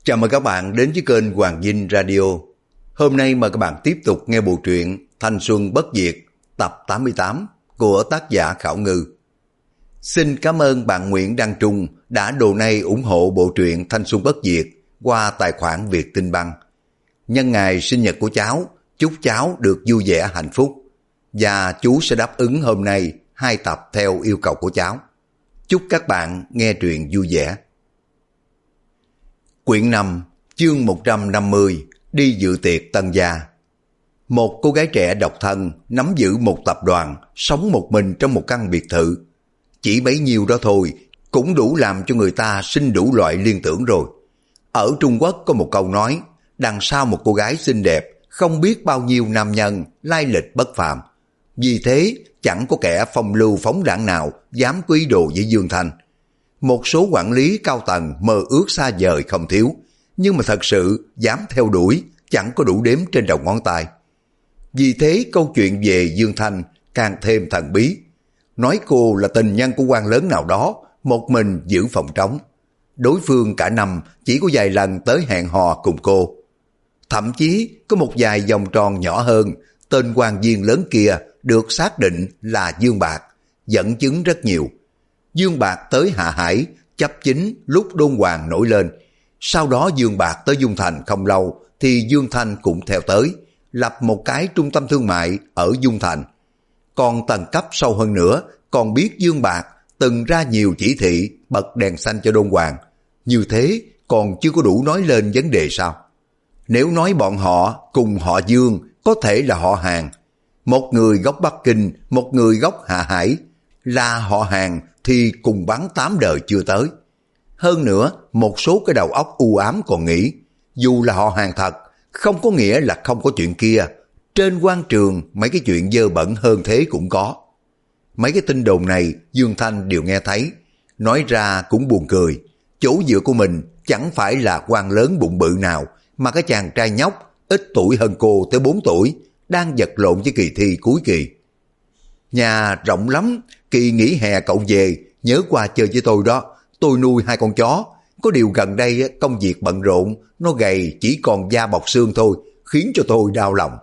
Chào mừng các bạn đến với kênh Hoàng Vinh Radio. Hôm nay mời các bạn tiếp tục nghe bộ truyện Thanh Xuân Bất Diệt tập 88 của tác giả Khảo Ngư. Xin cảm ơn bạn Nguyễn Đăng Trung đã donate ủng hộ bộ truyện Thanh Xuân Bất Diệt qua tài khoản Vietinbank. Nhân ngày sinh nhật của cháu, chúc cháu được vui vẻ hạnh phúc. Và chú sẽ đáp ứng hôm nay 2 tập theo yêu cầu của cháu. Chúc các bạn nghe truyện vui vẻ. Quyển 5, chương 150, đi dự tiệc tân gia. Một cô gái trẻ độc thân nắm giữ một tập đoàn, sống một mình trong một căn biệt thự. Chỉ bấy nhiêu đó thôi cũng đủ làm cho người ta sinh đủ loại liên tưởng rồi. Ở Trung Quốc có một câu nói, đằng sau một cô gái xinh đẹp không biết bao nhiêu nam nhân lai lịch bất phàm. Vì thế chẳng có kẻ phong lưu phóng đãng nào dám quý đồ với Dương Thanh. Một số quản lý cao tầng mơ ước xa vời không thiếu, nhưng mà thật sự dám theo đuổi chẳng có đủ đếm trên đầu ngón tay. Vì thế câu chuyện về Dương Thanh càng thêm thần bí. Nói cô là tình nhân của quan lớn nào đó, một mình giữ phòng trống. Đối phương cả năm chỉ có vài lần tới hẹn hò cùng cô. Thậm chí có một vài vòng tròn nhỏ hơn, tên quan viên lớn kia được xác định là Dương Bạc, dẫn chứng rất nhiều. Dương Bạc tới Hạ Hải chấp chính lúc Đôn Hoàng nổi lên. Sau đó Dương Bạc tới Dung Thành không lâu thì Dương Thanh cũng theo tới, lập một cái trung tâm thương mại ở Dung Thành. Còn tầng cấp sâu hơn nữa, còn biết Dương Bạc từng ra nhiều chỉ thị bật đèn xanh cho Đôn Hoàng. Như thế còn chưa có đủ nói lên vấn đề sao? Nếu nói bọn họ cùng họ Dương có thể là họ hàng. Một người gốc Bắc Kinh, một người gốc Hạ Hải. Là họ hàng thì cùng bắn 8 đời chưa tới. Hơn nữa, một số cái đầu óc u ám còn nghĩ, dù là họ hàng thật, không có nghĩa là không có chuyện kia. Trên quan trường, mấy cái chuyện dơ bẩn hơn thế cũng có. Mấy cái tin đồn này, Dương Thanh đều nghe thấy. Nói ra cũng buồn cười. Chỗ dựa của mình chẳng phải là quan lớn bụng bự nào, mà cái chàng trai nhóc, ít tuổi hơn cô tới 4 tuổi, đang vật lộn với kỳ thi cuối kỳ. Nhà rộng lắm, kỳ nghỉ hè cậu về, nhớ qua chơi với tôi đó, tôi nuôi 2 con chó. Có điều gần đây công việc bận rộn, nó gầy chỉ còn da bọc xương thôi, khiến cho tôi đau lòng.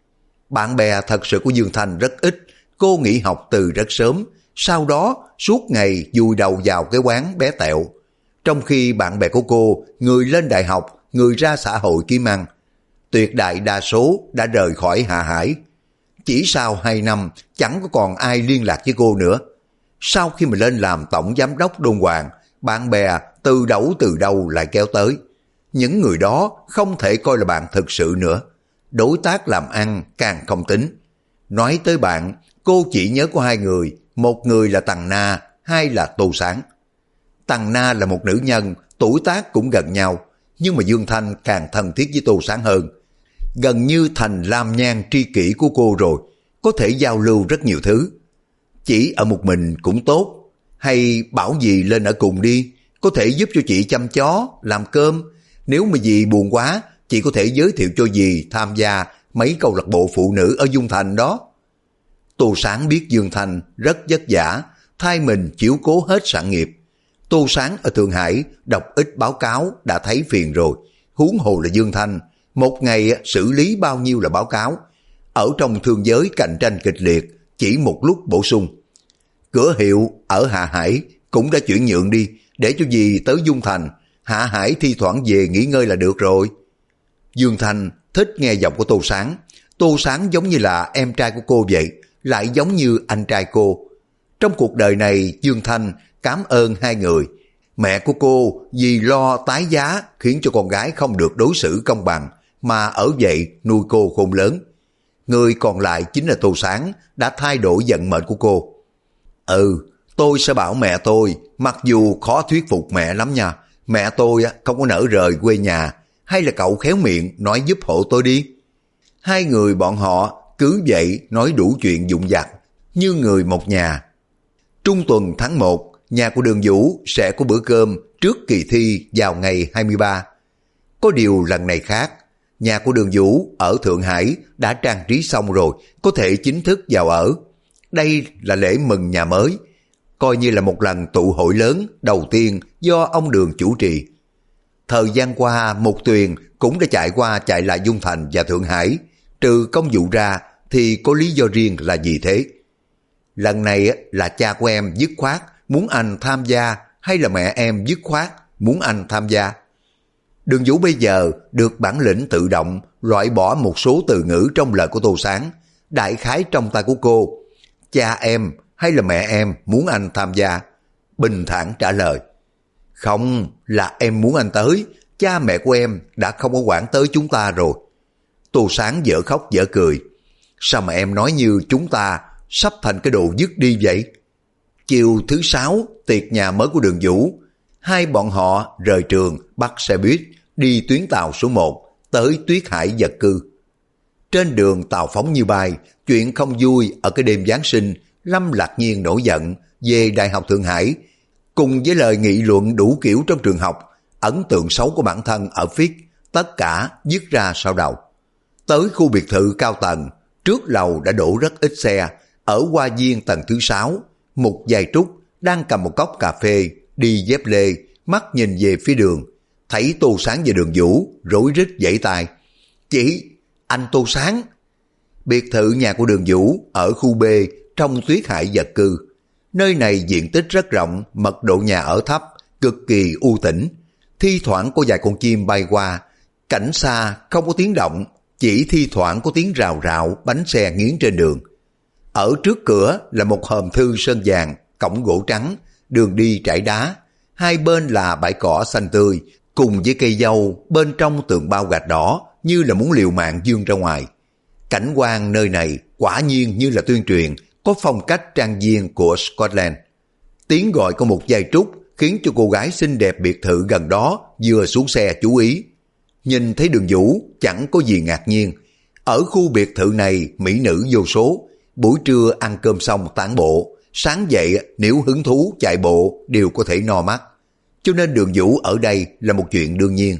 Bạn bè thật sự của Dương Thanh rất ít, cô nghỉ học từ rất sớm, sau đó suốt ngày vùi đầu vào cái quán bé tẹo. Trong khi bạn bè của cô, người lên đại học, người ra xã hội kiếm ăn, tuyệt đại đa số đã rời khỏi Hạ Hải. Chỉ sau 2 năm chẳng có còn ai liên lạc với cô nữa. Sau khi mà lên làm tổng giám đốc Đôn Hoàng, bạn bè từ đâu lại kéo tới. Những người đó không thể coi là bạn thực sự nữa. Đối tác làm ăn càng không tính. Nói tới bạn, cô chỉ nhớ có 2 người, một người là Tằng Na, 2 là Tô Sáng. Tằng Na là một nữ nhân, tuổi tác cũng gần nhau, nhưng mà Dương Thanh càng thân thiết với Tô Sáng hơn. Gần như thành lam nhan tri kỷ của cô rồi, có thể giao lưu rất nhiều thứ. Chỉ ở một mình cũng tốt, hay bảo dì lên ở cùng đi, có thể giúp cho chị chăm chó, làm cơm. Nếu mà dì buồn quá, chị có thể giới thiệu cho dì tham gia mấy câu lạc bộ phụ nữ ở Dung Thành đó. Tô Sáng biết Dương Thanh rất vất vả, thay mình chiếu cố hết sản nghiệp. Tô Sáng ở Thượng Hải đọc ít báo cáo đã thấy phiền rồi, huống hồ là Dương Thanh. Một ngày xử lý bao nhiêu là báo cáo. Ở trong thương giới cạnh tranh kịch liệt, chỉ một lúc bổ sung. Cửa hiệu ở Hạ Hải cũng đã chuyển nhượng đi, để cho dì tới Dung Thành. Hạ Hải thi thoảng về nghỉ ngơi là được rồi. Dương Thanh thích nghe giọng của Tô Sáng. Tô Sáng giống như là em trai của cô vậy, lại giống như anh trai cô. Trong cuộc đời này, Dương Thanh cảm ơn 2 người. Mẹ của cô vì lo tái giá khiến cho con gái không được đối xử công bằng, mà ở vậy nuôi cô khôn lớn. Người còn lại chính là Tô Sáng đã thay đổi vận mệnh của cô. Tôi sẽ bảo mẹ tôi, mặc dù khó thuyết phục mẹ lắm nha, mẹ tôi không có nỡ rời quê nhà, hay là cậu khéo miệng nói giúp hộ tôi đi. 2 người bọn họ cứ vậy nói đủ chuyện vụn vặt, như người một nhà. Trung tuần tháng 1, nhà của Đường Vũ sẽ có bữa cơm trước kỳ thi vào ngày 23. Có điều lần này khác, nhà của Đường Vũ ở Thượng Hải đã trang trí xong rồi, có thể chính thức vào ở. Đây là lễ mừng nhà mới, coi như là một lần tụ hội lớn đầu tiên do ông Đường chủ trì. Thời gian qua Mục Tuyền cũng đã chạy qua chạy lại Dung Thành và Thượng Hải, trừ công vụ ra thì có lý do riêng là gì thế? Lần này là cha của em dứt khoát muốn anh tham gia hay là mẹ em dứt khoát muốn anh tham gia? Đường Vũ bây giờ được bản lĩnh tự động loại bỏ một số từ ngữ trong lời của Tô Sáng, đại khái trong tay của cô. Cha em hay là mẹ em muốn anh tham gia? Bình thản trả lời. Không, là em muốn anh tới, cha mẹ của em đã không có quản tới chúng ta rồi. Tô Sáng dở khóc dở cười. Sao mà em nói như chúng ta sắp thành cái đồ dứt đi vậy? Chiều thứ 6, tiệc nhà mới của Đường Vũ. Hai bọn họ rời trường bắt xe buýt đi tuyến tàu số 1 tới Tuyết Hải Vật Cư. Trên đường tàu phóng như bay, chuyện không vui ở cái đêm Giáng sinh, Lâm Lạc Nhiên nổi giận về Đại học Thượng Hải, cùng với lời nghị luận đủ kiểu trong trường học, ấn tượng xấu của bản thân ở FIT, tất cả dứt ra sau đầu. Tới khu biệt thự cao tầng, trước lầu đã đổ rất ít xe. Ở hoa viên tầng thứ 6, một giai trúc đang cầm một cốc cà phê, đi dép lê, mắt nhìn về phía đường. Thấy Tô Sáng và Đường Vũ, rối rít vẫy tay. Chị, anh Tô Sáng. Biệt thự nhà của Đường Vũ ở khu B trong Tuyết Hải Vật Cư. Nơi này diện tích rất rộng, mật độ nhà ở thấp, cực kỳ u tĩnh. Thi thoảng có vài con chim bay qua, cảnh xa không có tiếng động, chỉ thi thoảng có tiếng rào rào bánh xe nghiến trên đường. Ở trước cửa là một hòm thư sơn vàng, cổng gỗ trắng, đường đi trải đá. Hai bên là bãi cỏ xanh tươi, cùng với cây dâu bên trong tường bao gạch đỏ như là muốn liều mạng vươn ra ngoài. Cảnh quan nơi này quả nhiên như là tuyên truyền, có phong cách trang viên của Scotland. Tiếng gọi của một giai trúc khiến cho cô gái xinh đẹp biệt thự gần đó vừa xuống xe chú ý. Nhìn thấy Đường Vũ chẳng có gì ngạc nhiên. Ở khu biệt thự này mỹ nữ vô số, buổi trưa ăn cơm xong tản bộ, sáng dậy nếu hứng thú chạy bộ đều có thể no mắt. Cho nên Đường Vũ ở đây là một chuyện đương nhiên.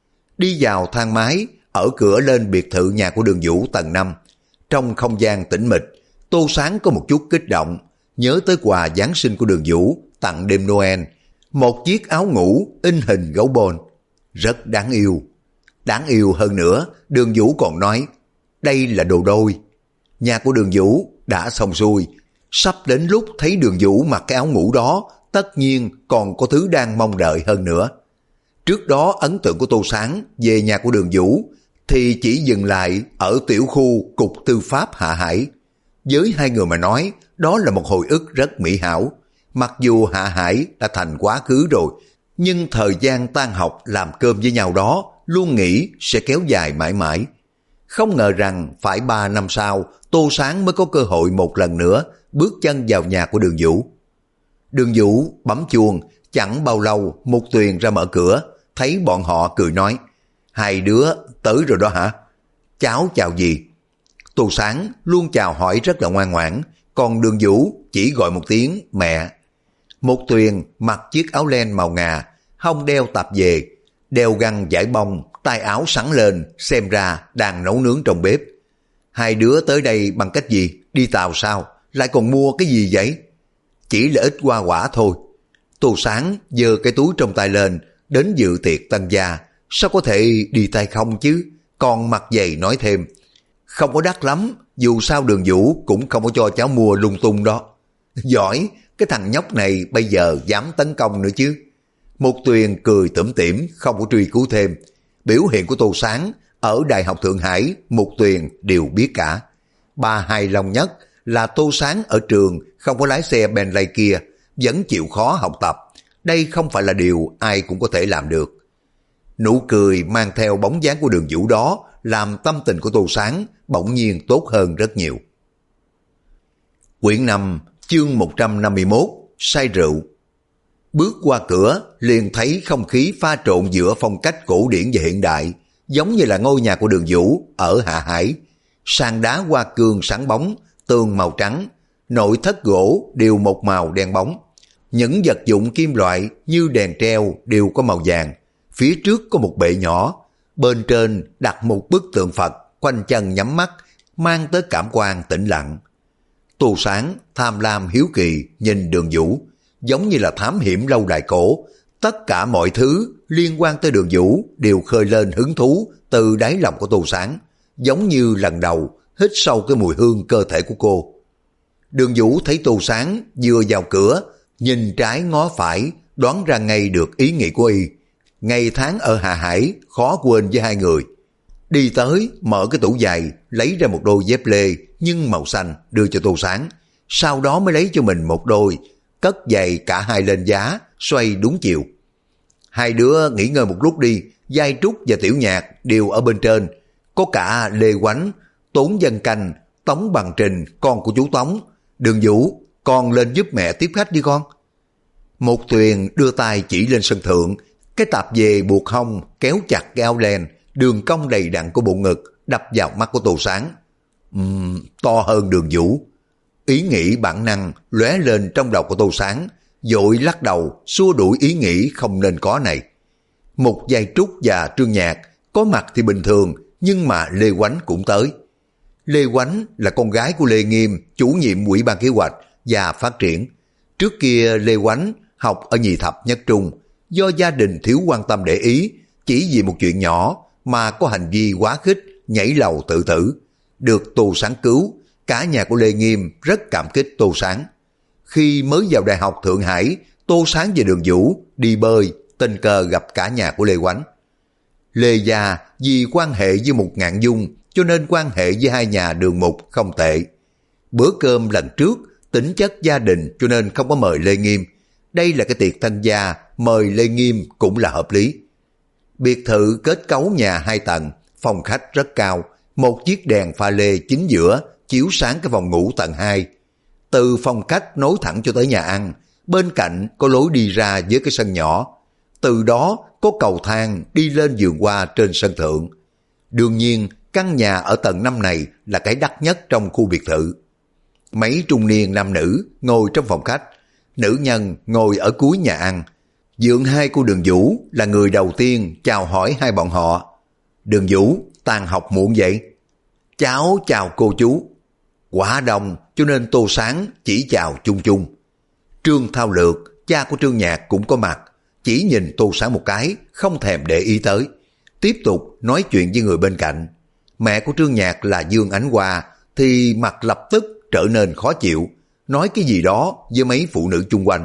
Đi vào thang máy, ở cửa lên biệt thự nhà của Đường Vũ tầng 5. Trong không gian tĩnh mịch, Tô Sáng có một chút kích động, nhớ tới quà Giáng sinh của Đường Vũ tặng đêm Noel, một chiếc áo ngủ in hình gấu bồn. Rất đáng yêu. Đáng yêu hơn nữa, Đường Vũ còn nói, đây là đồ đôi. Nhà của Đường Vũ đã xong xuôi, sắp đến lúc thấy Đường Vũ mặc cái áo ngủ đó, tất nhiên còn có thứ đang mong đợi hơn nữa. Trước đó ấn tượng của Tô Sáng về nhà của Đường Vũ thì chỉ dừng lại ở tiểu khu Cục Tư pháp Hạ Hải. Với hai người mà nói, đó là một hồi ức rất mỹ hảo. Mặc dù Hạ Hải đã thành quá khứ rồi, nhưng thời gian tan học làm cơm với nhau đó luôn nghĩ sẽ kéo dài mãi mãi. Không ngờ rằng phải 3 năm sau, Tô Sáng mới có cơ hội một lần nữa bước chân vào nhà của Đường Vũ. Đường Vũ bấm chuông, chẳng bao lâu Mục Tuyền ra mở cửa, thấy bọn họ cười nói, hai đứa tới rồi đó hả? Cháu chào gì? Tô Sáng luôn chào hỏi rất là ngoan ngoãn, còn Đường Vũ chỉ gọi một tiếng mẹ. Mục Tuyền mặc chiếc áo len màu ngà, hông đeo tạp dề, đeo găng vải bông, tay áo sắn lên, xem ra đang nấu nướng trong bếp. Hai đứa tới đây bằng cách gì? Đi tàu sao? Lại còn mua cái gì vậy? Chỉ là ít hoa quả thôi. Tô Sáng giơ cái túi trong tay lên, đến dự tiệc tân gia, sao có thể đi tay không chứ? Còn mặt dày nói thêm, không có đắt lắm, dù sao Đường Vũ cũng không có cho cháu mua lung tung đó. Giỏi, cái thằng nhóc này bây giờ dám tấn công nữa chứ. Mục Tuyền cười tủm tỉm, không có truy cứu thêm. Biểu hiện của Tô Sáng ở Đại học Thượng Hải, Mục Tuyền đều biết cả. Ba hài lòng nhất là Tô Sáng ở trường không có lái xe Bentley kia, vẫn chịu khó học tập. Đây không phải là điều ai cũng có thể làm được. Nụ cười mang theo bóng dáng của Đường Vũ đó làm tâm tình của Tô Sáng bỗng nhiên tốt hơn rất nhiều. Quyển 5, chương 151, say rượu. Bước qua cửa liền thấy không khí pha trộn giữa phong cách cổ điển và hiện đại, giống như là ngôi nhà của Đường Vũ ở Hạ Hải. Sàn đá hoa cương sáng bóng, tường màu trắng, nội thất gỗ đều một màu đen bóng. Những vật dụng kim loại như đèn treo đều có màu vàng. Phía trước có một bệ nhỏ, bên trên đặt một bức tượng Phật, khoanh chân nhắm mắt, mang tới cảm quan tĩnh lặng. Tô Sáng tham lam hiếu kỳ nhìn Đường Vũ, giống như là thám hiểm lâu đài cổ, Tất cả mọi thứ liên quan tới Đường Vũ đều khơi lên hứng thú từ đáy lòng của Tô Sáng, giống như lần đầu hít sâu cái mùi hương cơ thể của cô. Đường Vũ thấy Tô Sáng vừa vào cửa, nhìn trái ngó phải, đoán ra ngay được ý nghĩ của y. Ngày tháng ở Hà Hải khó quên với hai người. Đi tới, mở cái tủ giày, lấy ra một đôi dép lê nhưng màu xanh đưa cho Tô Sáng. Sau đó mới lấy cho mình một đôi, cất giày cả hai lên giá, xoay đúng chiều. Hai đứa nghỉ ngơi một lúc đi, Giai Trúc và Tiểu Nhạc đều ở bên trên. Có cả Lê Quánh, Tốn Dân Canh, Tống Bằng Trình, con của chú Tống. Đường Vũ, con lên giúp mẹ tiếp khách đi con. Một Tuyền đưa tay chỉ lên sân thượng, cái tạp dề buộc hông kéo chặt cái áo len, đường cong đầy đặn của bộ ngực đập vào mắt của Tô Sáng. To hơn Đường Vũ. Ý nghĩ bản năng lóe lên trong đầu của Tô Sáng, vội lắc đầu xua đuổi ý nghĩ không nên có này. Một Giai Trúc và Trương Nhạc có mặt thì bình thường, nhưng mà Lê Quánh cũng tới. Lê Quánh là con gái của Lê Nghiêm, chủ nhiệm Ủy ban Kế hoạch và Phát triển. Trước kia Lê Quánh học ở nhì thập nhất trung, do gia đình thiếu quan tâm để ý, chỉ vì một chuyện nhỏ mà có hành vi quá khích, nhảy lầu tự tử. Được Tô Sáng cứu, cả nhà của Lê Nghiêm rất cảm kích Tô Sáng. Khi mới vào Đại học Thượng Hải, Tô Sáng và Đường Vũ đi bơi, tình cờ gặp cả nhà của Lê Quánh. Lê gia vì quan hệ với Mục Ngạn Dung, cho nên quan hệ với hai nhà Đường Mục không tệ. Bữa cơm lần trước, tính chất gia đình cho nên không có mời Lê Nghiêm. Đây là cái tiệc thanh gia, mời Lê Nghiêm cũng là hợp lý. Biệt thự kết cấu nhà 2 tầng, phòng khách rất cao, một chiếc đèn pha lê chính giữa chiếu sáng cái phòng ngủ tầng 2. Từ phòng khách nối thẳng cho tới nhà ăn, bên cạnh có lối đi ra với cái sân nhỏ. Từ đó có cầu thang đi lên vườn hoa trên sân thượng. Đương nhiên, căn nhà ở tầng 5 này là cái đắt nhất trong khu biệt thự. Mấy trung niên nam nữ ngồi trong phòng khách, nữ nhân ngồi ở cuối nhà ăn. Dượng hai của Đường Vũ là người đầu tiên chào hỏi hai bọn họ. Đường Vũ, tan học muộn vậy? Cháu chào cô chú. Quá đông cho nên Tô Sáng chỉ chào chung chung. Trương Thao Lược, cha của Trương Nhạc cũng có mặt, chỉ nhìn Tô Sáng một cái, không thèm để ý tới. Tiếp tục nói chuyện với người bên cạnh. Mẹ của Trương Nhạc là Dương Ánh Hoa thì mặt lập tức trở nên khó chịu, nói cái gì đó với mấy phụ nữ chung quanh.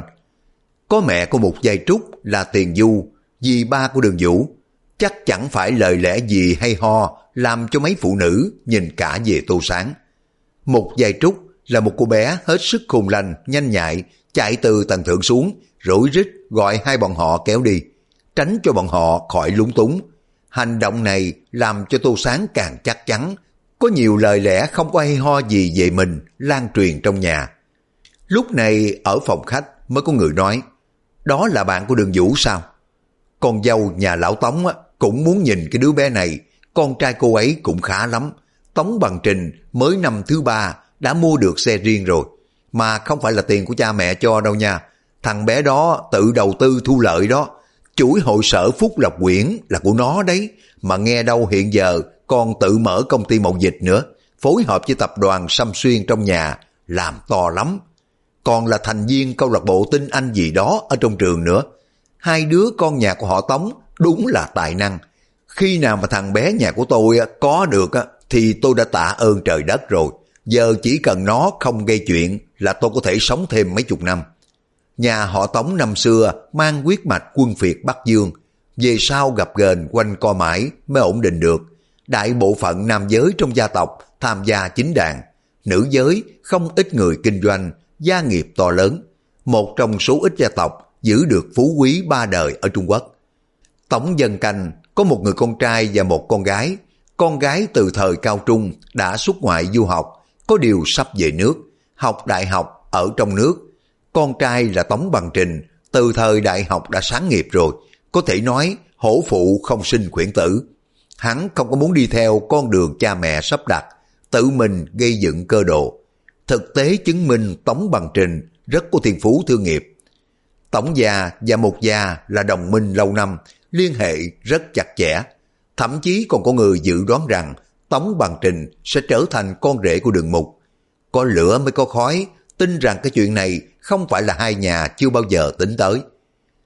Có mẹ của một Giai Trúc là Tiền Du, dì ba của Đường Vũ. Chắc chẳng phải lời lẽ gì hay ho làm cho mấy phụ nữ nhìn cả về Tô Sáng. Một Giai Trúc là một cô bé hết sức khôn lanh, nhanh nhạy, chạy từ tầng thượng xuống, rối rít gọi hai bọn họ kéo đi, tránh cho bọn họ khỏi lúng túng. Hành động này làm cho Tô Sáng càng chắc chắn có nhiều lời lẽ không có hay ho gì về mình lan truyền trong nhà. Lúc này ở phòng khách mới có người nói, đó là bạn của Đường Vũ sao? Con dâu nhà lão Tống cũng muốn nhìn cái đứa bé này, con trai cô ấy cũng khá lắm. Tống Bằng Trình mới năm thứ 3 đã mua được xe riêng rồi, mà không phải là tiền của cha mẹ cho đâu nha. Thằng bé đó tự đầu tư thu lợi đó, chuỗi hội sở Phúc Lộc Quyển là của nó đấy, mà nghe đâu hiện giờ còn tự mở công ty mậu dịch nữa, phối hợp với tập đoàn Sâm Xuyên trong nhà, làm to lắm. Còn là thành viên câu lạc bộ Tinh Anh gì đó ở trong trường nữa. Hai đứa con nhà của họ Tống đúng là tài năng. Khi nào mà thằng bé nhà của tôi có được thì tôi đã tạ ơn trời đất rồi. Giờ chỉ cần nó không gây chuyện là tôi có thể sống thêm mấy chục năm. Nhà họ Tống năm xưa mang huyết mạch quân phiệt Bắc Dương, về sau gặp gềnh quanh co mãi mới ổn định được. Đại bộ phận nam giới trong gia tộc tham gia chính đàn, nữ giới không ít người kinh doanh, gia nghiệp to lớn. Một trong số ít gia tộc giữ được phú quý 3 đời ở Trung Quốc. Tống Dân Canh có một người con trai và một con gái. Con gái từ thời cao trung đã xuất ngoại du học, có điều sắp về nước, học đại học ở trong nước. Con trai là Tống Bằng Trình, từ thời đại học đã sáng nghiệp rồi, có thể nói hổ phụ không sinh khuyển tử. Hắn không có muốn đi theo con đường cha mẹ sắp đặt, tự mình gây dựng cơ đồ. Thực tế chứng minh Tống Bằng Trình rất có thiên phú thương nghiệp. Tống gia và Mục gia là đồng minh lâu năm, liên hệ rất chặt chẽ. Thậm chí còn có người dự đoán rằng Tống Bằng Trình sẽ trở thành con rể của Đường Mục. Có lửa mới có khói, tin rằng cái chuyện này không phải là hai nhà chưa bao giờ tính tới.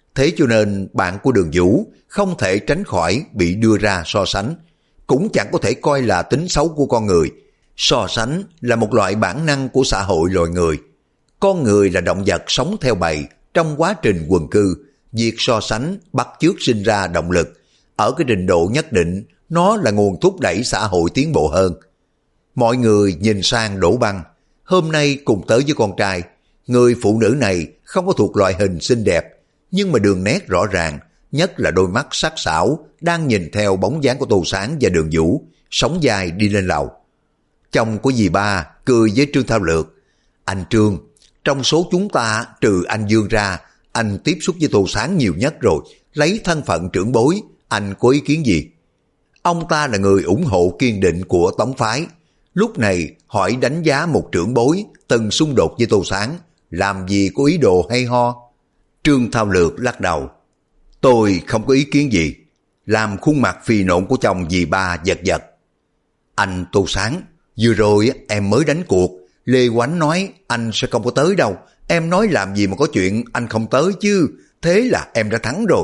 Thế cho nên bạn của Đường Vũ không thể tránh khỏi bị đưa ra so sánh, cũng chẳng có thể coi là tính xấu của con người. So sánh là một loại bản năng của xã hội loài người. Con người là động vật sống theo bầy, trong quá trình quần cư, việc so sánh bắt chước sinh ra động lực. Ở cái trình độ nhất định, nó là nguồn thúc đẩy xã hội tiến bộ hơn. Mọi người nhìn sang Đỗ Băng, hôm nay cùng tới với con trai. Người phụ nữ này không có thuộc loại hình xinh đẹp, nhưng mà đường nét rõ ràng, nhất là đôi mắt sắc sảo đang nhìn theo bóng dáng của Tô Sáng và Đường Vũ, sóng dài đi lên lầu. Chồng của dì ba cười với Trương Thao Lược. Anh Trương, trong số chúng ta trừ anh Dương ra, anh tiếp xúc với Tô Sáng nhiều nhất rồi, lấy thân phận trưởng bối, anh có ý kiến gì? Ông ta là người ủng hộ kiên định của Tống phái. Lúc này hỏi đánh giá một trưởng bối từng xung đột với Tô Sáng, làm gì có ý đồ hay ho? Trương Thao Lược lắc đầu. Tôi không có ý kiến gì. Làm khuôn mặt phì nộn của chồng dì ba giật giật. Anh Tô Sáng, vừa rồi em mới đánh cuộc, Lê Oánh nói anh sẽ không có tới đâu. Em nói làm gì mà có chuyện anh không tới chứ, thế là em đã thắng rồi.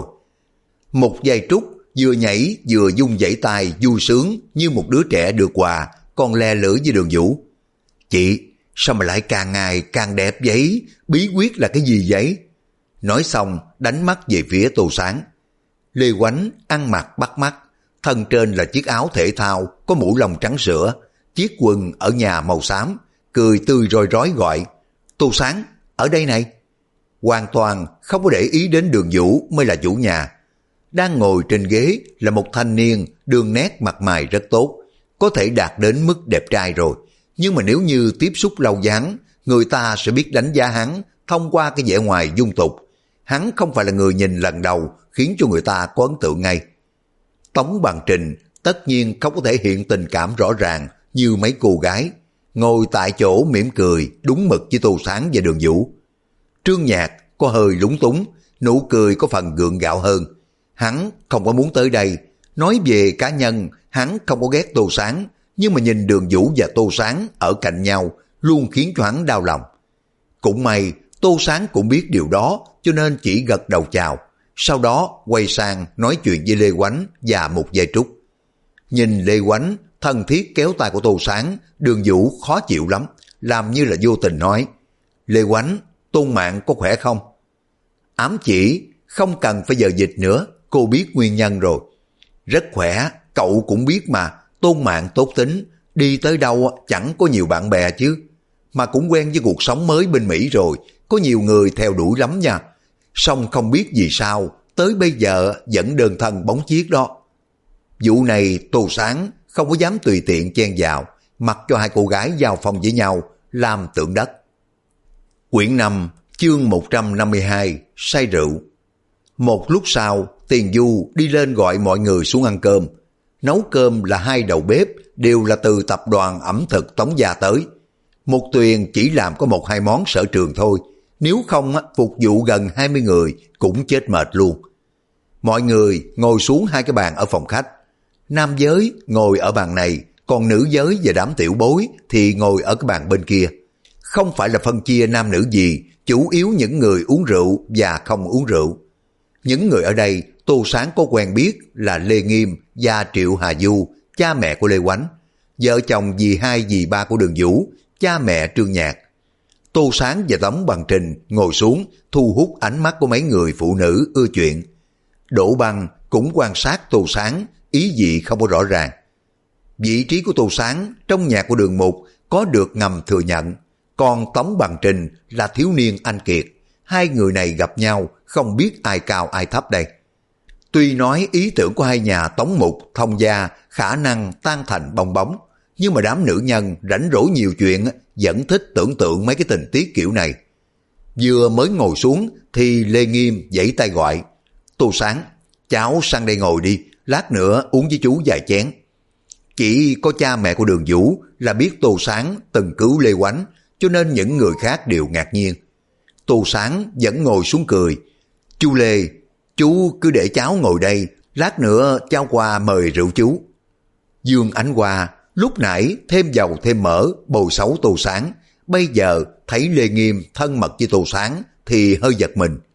Một giây trúc vừa nhảy vừa vung vẫy tay vui sướng như một đứa trẻ được quà, còn le lưỡi với Đường Vũ. Chị, sao mà lại càng ngày càng đẹp vậy? Bí quyết là cái gì vậy? Nói xong đánh mắt về phía Tô Sáng. Lê Oánh ăn mặc bắt mắt, thân trên là chiếc áo thể thao có mũ lông trắng sữa, chiếc quần ở nhà màu xám, cười tươi roi rói gọi. Tô Sáng, ở đây này. Hoàn toàn không có để ý đến Đường Vũ mới là chủ nhà. Đang ngồi trên ghế là một thanh niên đường nét mặt mày rất tốt, có thể đạt đến mức đẹp trai rồi. Nhưng mà nếu như tiếp xúc lâu dài, người ta sẽ biết đánh giá hắn thông qua cái vẻ ngoài dung tục. Hắn không phải là người nhìn lần đầu khiến cho người ta có ấn tượng ngay. Tống Bằng Trình tất nhiên không có thể hiện tình cảm rõ ràng như mấy cô gái, ngồi tại chỗ mỉm cười đúng mực với Tô Sáng và Đường Vũ. Trương Nhạc có hơi lúng túng, nụ cười có phần gượng gạo hơn. Hắn không có muốn tới đây. Nói về cá nhân, hắn không có ghét Tô Sáng, nhưng mà nhìn Đường Vũ và Tô Sáng ở cạnh nhau luôn khiến cho hắn đau lòng. Cũng may Tô Sáng cũng biết điều đó, cho nên chỉ gật đầu chào, sau đó quay sang nói chuyện với Lê Oánh và một giây trúc. Nhìn Lê Oánh thân thiết kéo tay của Tô Sáng, Đường Vũ khó chịu lắm, làm như là vô tình nói. Lê Oánh, Tôn Mạng có khỏe không? Ám chỉ, không cần phải giờ dịch nữa, cô biết nguyên nhân rồi. Rất khỏe, cậu cũng biết mà, Tôn Mạng tốt tính, đi tới đâu chẳng có nhiều bạn bè chứ. Mà cũng quen với cuộc sống mới bên Mỹ rồi, có nhiều người theo đuổi lắm nha. Song không biết vì sao, tới bây giờ vẫn đơn thân bóng chiếc đó. Vụ này Tô Sáng không có dám tùy tiện chen vào, mặc cho hai cô gái giao phong với nhau, làm tượng đất. Quyển 5, chương 152, say rượu. Một lúc sau, Tiền Du đi lên gọi mọi người xuống ăn cơm. Nấu cơm là hai đầu bếp, đều là từ tập đoàn ẩm thực Tống Gia tới. Một Tuyền chỉ làm có một hai món sở trường thôi, nếu không phục vụ gần 20 người cũng chết mệt luôn. Mọi người ngồi xuống hai cái bàn ở phòng khách. Nam giới ngồi ở bàn này, còn nữ giới và đám tiểu bối thì ngồi ở cái bàn bên kia. Không phải là phân chia nam nữ gì, chủ yếu những người uống rượu và không uống rượu. Những người ở đây Tô Sáng có quen biết là Lê Nghiêm và Triệu Hà Du, cha mẹ của Lê Oánh, vợ chồng dì hai dì ba của Đường Vũ, cha mẹ Trương Nhạc. Tô Sáng và Tống Bằng Trình ngồi xuống thu hút ánh mắt của mấy người phụ nữ ưa chuyện. Đỗ Băng cũng quan sát Tô Sáng, ý gì không có rõ ràng. Vị trí của Tô Sáng trong nhà của Đường Mục có được ngầm thừa nhận, còn Tống Bằng Trình là thiếu niên anh kiệt. Hai người này gặp nhau không biết ai cao ai thấp đây. Tuy nói ý tưởng của hai nhà Tống Mục, Thông Gia khả năng tan thành bong bóng, nhưng mà đám nữ nhân rảnh rỗi nhiều chuyện vẫn thích tưởng tượng mấy cái tình tiết kiểu này. Vừa mới ngồi xuống thì Lê Nghiêm giãy tay gọi. Tô Sáng, cháu sang đây ngồi đi, lát nữa uống với chú vài chén. Chỉ có cha mẹ của Đường Vũ là biết Tô Sáng từng cứu Lê Oánh, cho nên những người khác đều ngạc nhiên. Tô Sáng vẫn ngồi xuống cười. Chú Lê, chú cứ để cháu ngồi đây, lát nữa cháu qua mời rượu chú. Dương Ánh Hoa lúc nãy thêm dầu thêm mỡ bồi xấu Tô Sáng, bây giờ thấy Lê Nghiêm thân mật với Tô Sáng thì hơi giật mình.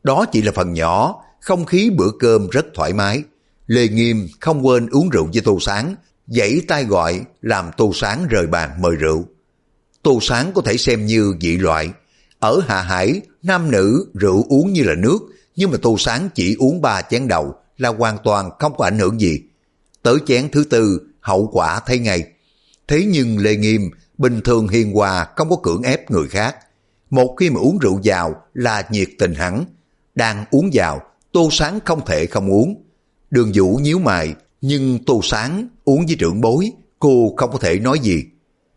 Đó chỉ là phần nhỏ, không khí bữa cơm rất thoải mái. Lê Nghiêm không quên uống rượu với Tô Sáng, giãy tay gọi làm Tô Sáng rời bàn mời rượu. Tô Sáng có thể xem như dị loại. Ở Hạ Hải, nam nữ rượu uống như là nước, nhưng mà Tô Sáng chỉ uống 3 chén đầu là hoàn toàn không có ảnh hưởng gì. Tới chén thứ tư, hậu quả thấy ngay. Thế nhưng Lê Nghiêm bình thường hiền hòa, không có cưỡng ép người khác. Một khi mà uống rượu vào là nhiệt tình hẳn. Đang uống vào, Tô Sáng không thể không uống. Đường Vũ nhíu mày, nhưng Tô Sáng uống với trưởng bối, cô không có thể nói gì.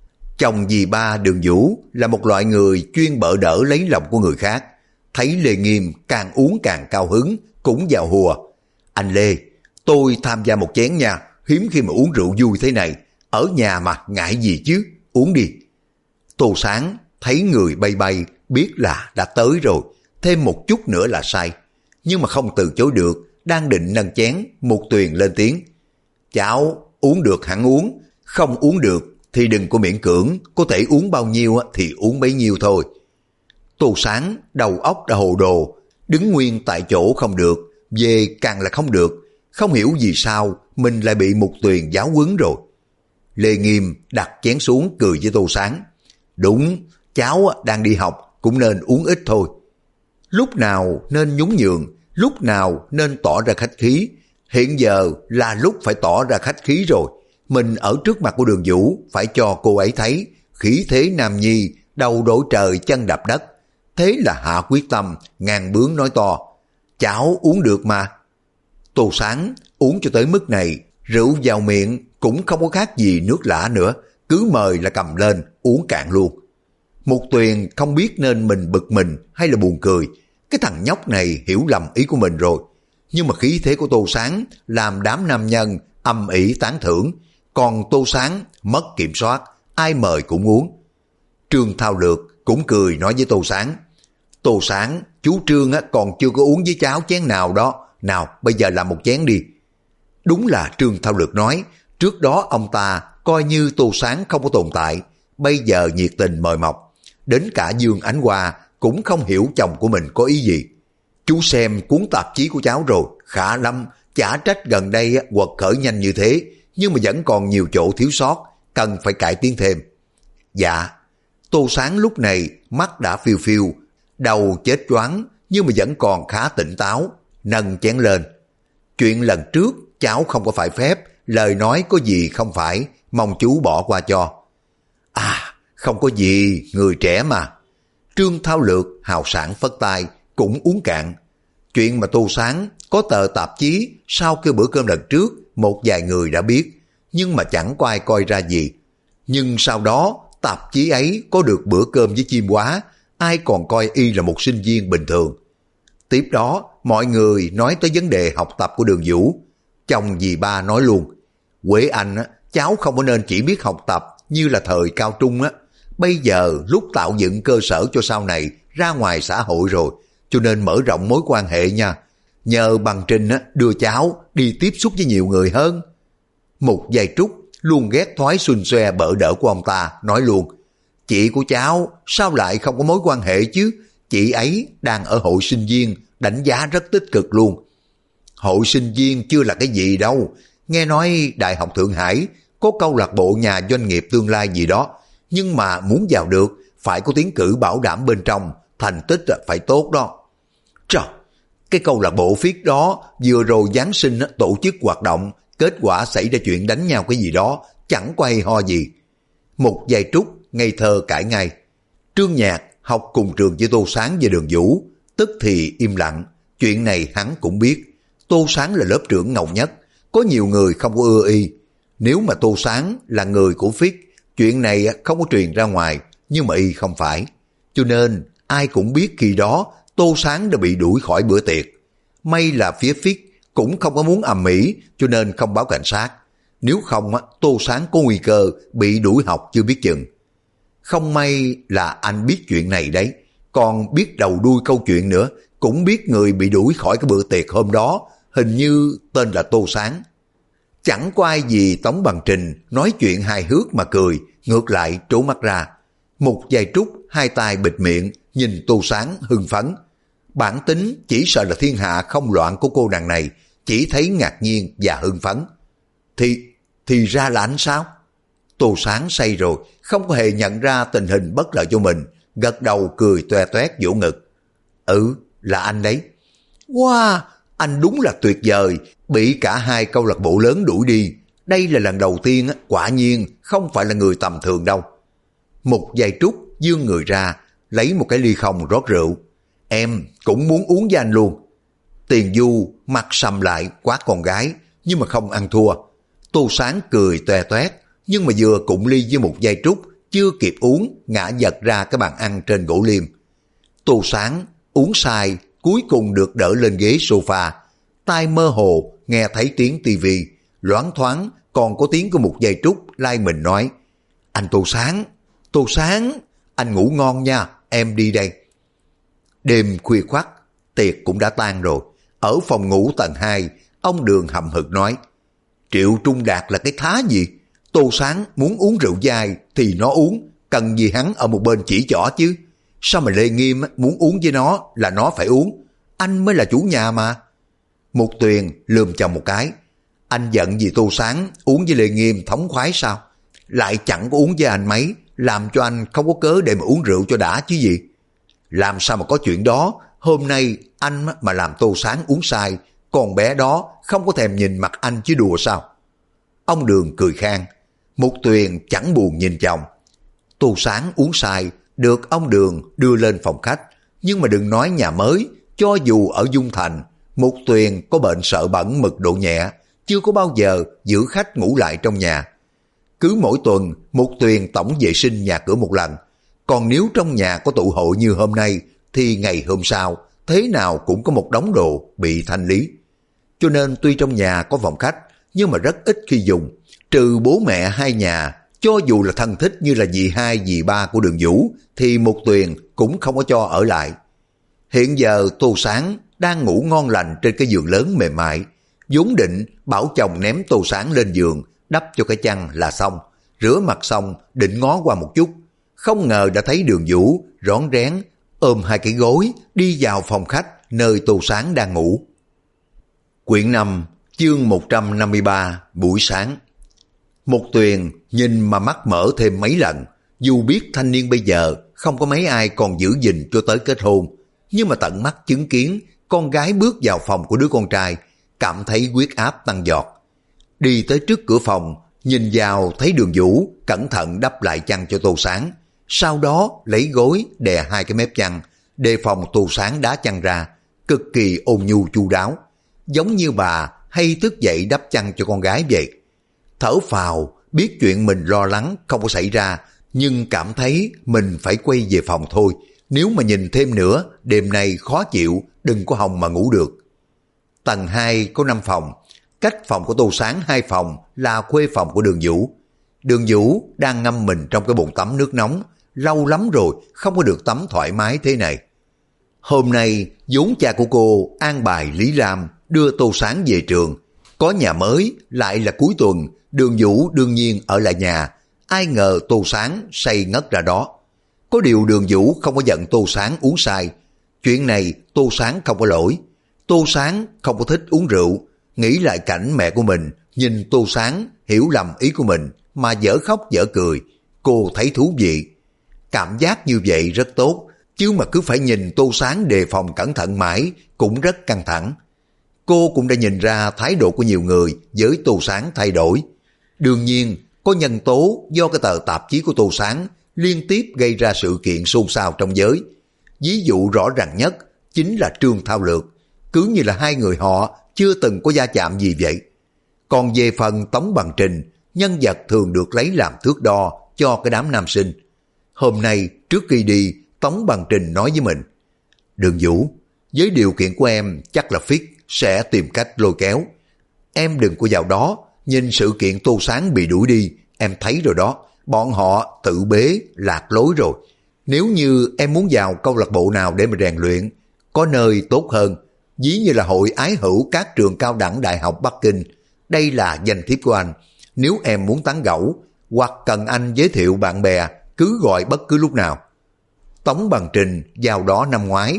Chồng dì ba Đường Vũ là một loại người chuyên bợ đỡ lấy lòng của người khác. Thấy Lê Nghiêm càng uống càng cao hứng, cũng vào hùa. Anh Lê, tôi tham gia một chén nha, hiếm khi mà uống rượu vui thế này. Ở nhà mà ngại gì chứ, uống đi. Tô Sáng thấy người bay bay, biết là đã tới rồi, thêm một chút nữa là sai. Nhưng mà không từ chối được, đang định nâng chén, Mục Tuyền lên tiếng. Cháu uống được hẳn uống, không uống được thì đừng có miễn cưỡng, có thể uống bao nhiêu thì uống bấy nhiêu thôi. Tô Sáng đầu óc đã hồ đồ, đứng nguyên tại chỗ không được, về càng là không được, không hiểu vì sao mình lại bị Mục Tuyền giáo huấn rồi. Lê Nghiêm đặt chén xuống cười với Tô Sáng. Đúng, cháu đang đi học cũng nên uống ít thôi. Lúc nào nên nhún nhường, lúc nào nên tỏ ra khách khí. Hiện giờ là lúc phải tỏ ra khách khí rồi. Mình ở trước mặt của Đường Vũ phải cho cô ấy thấy khí thế nam nhi, đầu đổi trời chân đạp đất. Thế là hạ quyết tâm, ngàn bướng nói to. Cháu uống được mà. Tô Sáng uống cho tới mức này, rượu vào miệng cũng không có khác gì nước lã nữa, cứ mời là cầm lên, uống cạn luôn. Mục Tuyền không biết nên mình bực mình hay là buồn cười. Cái thằng nhóc này hiểu lầm ý của mình rồi. Nhưng mà khí thế của Tô Sáng làm đám nam nhân âm ỉ tán thưởng. Còn Tô Sáng mất kiểm soát, ai mời cũng uống. Trương Thao Lược cũng cười nói với Tô Sáng. Tô Sáng, chú Trương còn chưa có uống với cháu chén nào đó. Nào, bây giờ làm một chén đi. Đúng là Trương Thao Lược nói, trước đó ông ta coi như Tô Sáng không có tồn tại, bây giờ nhiệt tình mời mọc. Đến cả Dương Ánh Hoa cũng không hiểu chồng của mình có ý gì. Chú xem cuốn tạp chí của cháu rồi, khá lắm, chả trách gần đây quật khởi nhanh như thế, nhưng mà vẫn còn nhiều chỗ thiếu sót, cần phải cải tiến thêm. Dạ, Tô Sáng lúc này mắt đã phiêu phiêu, đầu chết choáng, nhưng mà vẫn còn khá tỉnh táo, nâng chén lên. Chuyện lần trước cháu không có phải phép, lời nói có gì không phải, mong chú bỏ qua cho. À, không có gì, người trẻ mà. Trương Thao Lược hào sảng phất tay, cũng uống cạn. Chuyện mà Tô Sáng có tờ tạp chí sau cái bữa cơm lần trước, một vài người đã biết, nhưng mà chẳng có ai coi ra gì. Nhưng sau đó, tạp chí ấy có được bữa cơm với chim quá, ai còn coi y là một sinh viên bình thường. Tiếp đó, mọi người nói tới vấn đề học tập của Đường Vũ. Chồng dì ba nói luôn, Quế Anh, cháu không có nên chỉ biết học tập như là thời cao trung á. Bây giờ lúc tạo dựng cơ sở cho sau này ra ngoài xã hội rồi, cho nên mở rộng mối quan hệ nha. Nhờ bằng trình đưa cháu đi tiếp xúc với nhiều người hơn. Một giây Trúc luôn ghét thói xuân xoe bợ đỡ của ông ta, nói luôn, chị của cháu sao lại không có mối quan hệ chứ? Chị ấy đang ở hội sinh viên, đánh giá rất tích cực luôn. Hội sinh viên chưa là cái gì đâu. Nghe nói Đại học Thượng Hải có câu lạc bộ nhà doanh nghiệp tương lai gì đó. Nhưng mà muốn vào được phải có tiến cử bảo đảm bên trong, thành tích phải tốt đó. Trời, cái câu lạc bộ phiết đó vừa rồi Giáng sinh tổ chức hoạt động, kết quả xảy ra chuyện đánh nhau cái gì đó, chẳng quay ho gì. Một giây Trúc ngây thơ cãi ngay. Trương Nhạc học cùng trường với Tô Sáng và Đường Vũ, tức thì im lặng. Chuyện này hắn cũng biết. Tô Sáng là lớp trưởng ngầu nhất, có nhiều người không có ưa y. Nếu mà Tô Sáng là người của phiết, chuyện này không có truyền ra ngoài, nhưng mà y không phải. Cho nên ai cũng biết khi đó Tô Sáng đã bị đuổi khỏi bữa tiệc. May là phía phiết cũng không có muốn ầm ĩ, cho nên không báo cảnh sát. Nếu không Tô Sáng có nguy cơ bị đuổi học chưa biết chừng. Không may là anh biết chuyện này đấy, còn biết đầu đuôi câu chuyện nữa, cũng biết người bị đuổi khỏi cái bữa tiệc hôm đó, hình như tên là Tô Sáng. Chẳng có ai gì Tống Bằng Trình nói chuyện hài hước mà cười, ngược lại trố mắt ra. Một giây Trúc hai tay bịt miệng, nhìn Tô Sáng hưng phấn. Bản tính chỉ sợ là thiên hạ không loạn của cô nàng này, chỉ thấy ngạc nhiên và hưng phấn. Thì ra là anh sao? Tô Sáng say rồi, không có hề nhận ra tình hình bất lợi cho mình, gật đầu cười toe toét vỗ ngực. Ừ, là anh đấy. Wow, anh đúng là tuyệt vời, bị cả hai câu lạc bộ lớn đuổi đi. Đây là lần đầu tiên, quả nhiên không phải là người tầm thường đâu. Một giây trúc vươn người ra, lấy một cái ly không rót rượu. Em cũng muốn uống với anh luôn. Tiền Du mặt sầm lại quát con gái, nhưng mà không ăn thua. Tô Sáng cười toe toét, nhưng mà vừa cụng ly với một giây trúc, chưa kịp uống, ngã giật ra cái bàn ăn trên gỗ liêm. Tô Sáng uống sai, cuối cùng được đỡ lên ghế sofa. Tai mơ hồ nghe thấy tiếng tivi, loáng thoáng còn có tiếng của một giây trúc lai mình nói: Anh Tô Sáng, anh ngủ ngon nha, em đi đây. Đêm khuya khoắt, tiệc cũng đã tan rồi. Ở phòng ngủ tầng 2, ông Đường hậm hực nói: Triệu Trung Đạt là cái thá gì? Tô Sáng muốn uống rượu dai thì nó uống, cần gì hắn ở một bên chỉ trỏ chứ? Sao mà Lê Nghiêm muốn uống với nó là nó phải uống? Anh mới là chủ nhà mà. Mục Tuyền lườm chồng một cái: Anh giận vì Tô Sáng uống với Lê Nghiêm thống khoái sao? Lại chẳng có uống với anh mấy, làm cho anh không có cớ để mà uống rượu cho đã chứ gì. Làm sao mà có chuyện đó? Hôm nay anh mà làm Tô Sáng uống sai, con bé đó không có thèm nhìn mặt anh chứ đùa sao? Ông Đường cười khan. Mục Tuyền chẳng buồn nhìn chồng. Tô Sáng uống sai, được ông Đường đưa lên phòng khách. Nhưng mà đừng nói nhà mới, cho dù ở Dung Thành, Mục Tuyền có bệnh sợ bẩn mật độ nhẹ, chưa có bao giờ giữ khách ngủ lại trong nhà. Cứ mỗi tuần, Mục Tuyền tổng vệ sinh nhà cửa một lần. Còn nếu trong nhà có tụ hội như hôm nay, thì ngày hôm sau, thế nào cũng có một đống đồ bị thanh lý. Cho nên tuy trong nhà có phòng khách, nhưng mà rất ít khi dùng. Trừ bố mẹ hai nhà, cho dù là thân thích như là dì hai, dì ba của Đường Vũ, thì Mục Tuyền cũng không có cho ở lại. Hiện giờ Tô Sáng đang ngủ ngon lành trên cái giường lớn mềm mại. Vốn định bảo chồng ném Tô Sáng lên giường, đắp cho cái chăn là xong. Rửa mặt xong định ngó qua một chút, không ngờ đã thấy Đường Vũ rón rén ôm hai cái gối đi vào phòng khách nơi Tô Sáng đang ngủ. Quyển 5, chương 153, buổi sáng. Mục Tuyền nhìn mà mắt mở thêm mấy lần. Dù biết thanh niên bây giờ không có mấy ai còn giữ gìn cho tới kết hôn, nhưng mà tận mắt chứng kiến con gái bước vào phòng của đứa con trai, cảm thấy huyết áp tăng giọt. Đi tới trước cửa phòng, nhìn vào thấy Đường Vũ cẩn thận đắp lại chăn cho Tô Sáng, sau đó lấy gối đè hai cái mép chăn, đề phòng Tô Sáng đá chăn ra, cực kỳ ôn nhu chu đáo, giống như bà hay thức dậy đắp chăn cho con gái vậy. Thở phào, biết chuyện mình lo lắng không có xảy ra, nhưng cảm thấy mình phải quay về phòng thôi. Nếu mà nhìn thêm nữa, đêm nay khó chịu, đừng có hòng mà ngủ được. Tầng 2 có 5 phòng, cách phòng của Tô Sáng 2 phòng là khuê phòng của Đường Vũ. Đường Vũ đang ngâm mình trong cái bồn tắm nước nóng, lâu lắm rồi không có được tắm thoải mái thế này. Hôm nay vốn cha của cô an bài Lý Lam đưa Tô Sáng về trường, có nhà mới lại là cuối tuần, Đường Vũ đương nhiên ở lại nhà. Ai ngờ Tô Sáng say ngất ra đó. Có điều Đường Vũ không có giận Tô Sáng uống sai. Chuyện này Tô Sáng không có lỗi. Tô Sáng không có thích uống rượu. Nghĩ lại cảnh mẹ của mình nhìn Tô Sáng hiểu lầm ý của mình mà dở khóc dở cười, cô thấy thú vị. Cảm giác như vậy rất tốt, chứ mà cứ phải nhìn Tô Sáng đề phòng cẩn thận mãi cũng rất căng thẳng. Cô cũng đã nhìn ra thái độ của nhiều người với Tô Sáng thay đổi. Đương nhiên có nhân tố do cái tờ tạp chí của Tô Sáng liên tiếp gây ra sự kiện xôn xao trong giới. Ví dụ rõ ràng nhất chính là Trương Thao Lược, cứ như là hai người họ chưa từng có va chạm gì vậy. Còn về phần Tống Bằng Trình, nhân vật thường được lấy làm thước đo cho cái đám nam sinh. Hôm nay trước khi đi, Tống Bằng Trình nói với mình: Đường Vũ, với điều kiện của em chắc là Fix sẽ tìm cách lôi kéo. Em đừng có vào đó, nhìn sự kiện Tô Sáng bị đuổi đi, em thấy rồi đó, bọn họ tự bế lạc lối rồi. Nếu như em muốn vào câu lạc bộ nào để mà rèn luyện, có nơi tốt hơn, ví như là hội ái hữu các trường cao đẳng đại học Bắc Kinh. Đây là danh thiếp của anh. Nếu em muốn tán gẫu hoặc cần anh giới thiệu bạn bè, cứ gọi bất cứ lúc nào. Tống Bằng Trình vào đó năm ngoái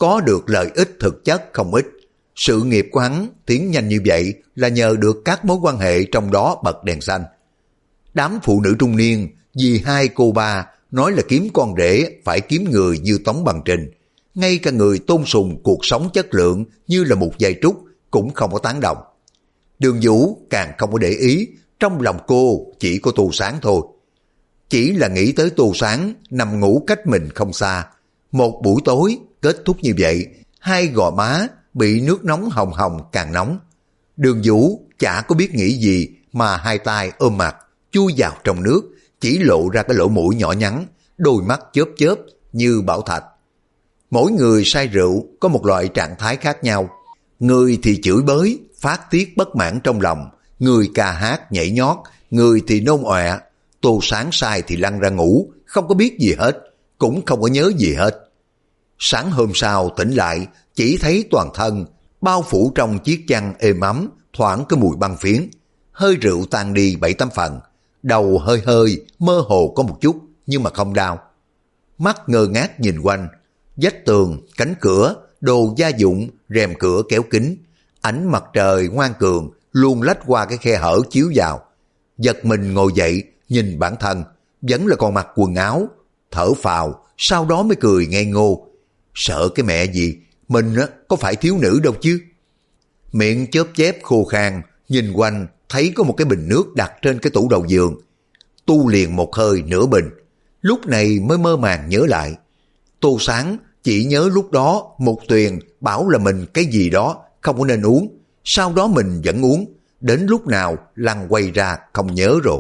có được lợi ích thực chất không ít. Sự nghiệp của hắn tiến nhanh như vậy là nhờ được các mối quan hệ trong đó bật đèn xanh. Đám phụ nữ trung niên vì hai cô ba nói là kiếm con rể phải kiếm người như Tống Bằng Trình. Ngay cả người tôn sùng cuộc sống chất lượng như là một giây trúc cũng không có tán đồng. Đường Vũ càng không có để ý, trong lòng cô chỉ có Tô Sáng thôi. Chỉ là nghĩ tới Tô Sáng nằm ngủ cách mình không xa. Một buổi tối kết thúc như vậy, hai gò má bị nước nóng hồng hồng càng nóng. Đường Vũ chả có biết nghĩ gì mà hai tay ôm mặt, chui vào trong nước, chỉ lộ ra cái lỗ mũi nhỏ nhắn, đôi mắt chớp chớp như bảo thạch. Mỗi người say rượu có một loại trạng thái khác nhau. Người thì chửi bới, phát tiết bất mãn trong lòng, người ca hát nhảy nhót, người thì nôn ọe. Tô Sáng say thì lăn ra ngủ, không có biết gì hết, cũng không có nhớ gì hết. Sáng hôm sau tỉnh lại, chỉ thấy toàn thân bao phủ trong chiếc chăn êm ấm, thoảng cái mùi băng phiến. Hơi rượu tan đi 7-8 phần, đầu hơi hơi, mơ hồ có một chút, nhưng mà không đau. Mắt ngơ ngác nhìn quanh, vách tường, cánh cửa, đồ gia dụng, rèm cửa kéo kín. Ánh mặt trời ngoan cường luôn lách qua cái khe hở chiếu vào. Giật mình ngồi dậy, nhìn bản thân, vẫn là còn mặc quần áo, thở phào, sau đó mới cười ngây ngô. Sợ cái mẹ gì, mình có phải thiếu nữ đâu chứ. Miệng chớp chép khô khan, nhìn quanh thấy có một cái bình nước đặt trên cái tủ đầu giường. Tu liền một hơi nửa bình, lúc này mới mơ màng nhớ lại. Tô Sáng chỉ nhớ lúc đó Mục Tuyền bảo là mình cái gì đó không có nên uống, sau đó mình vẫn uống, đến lúc nào lăn quay ra không nhớ rồi.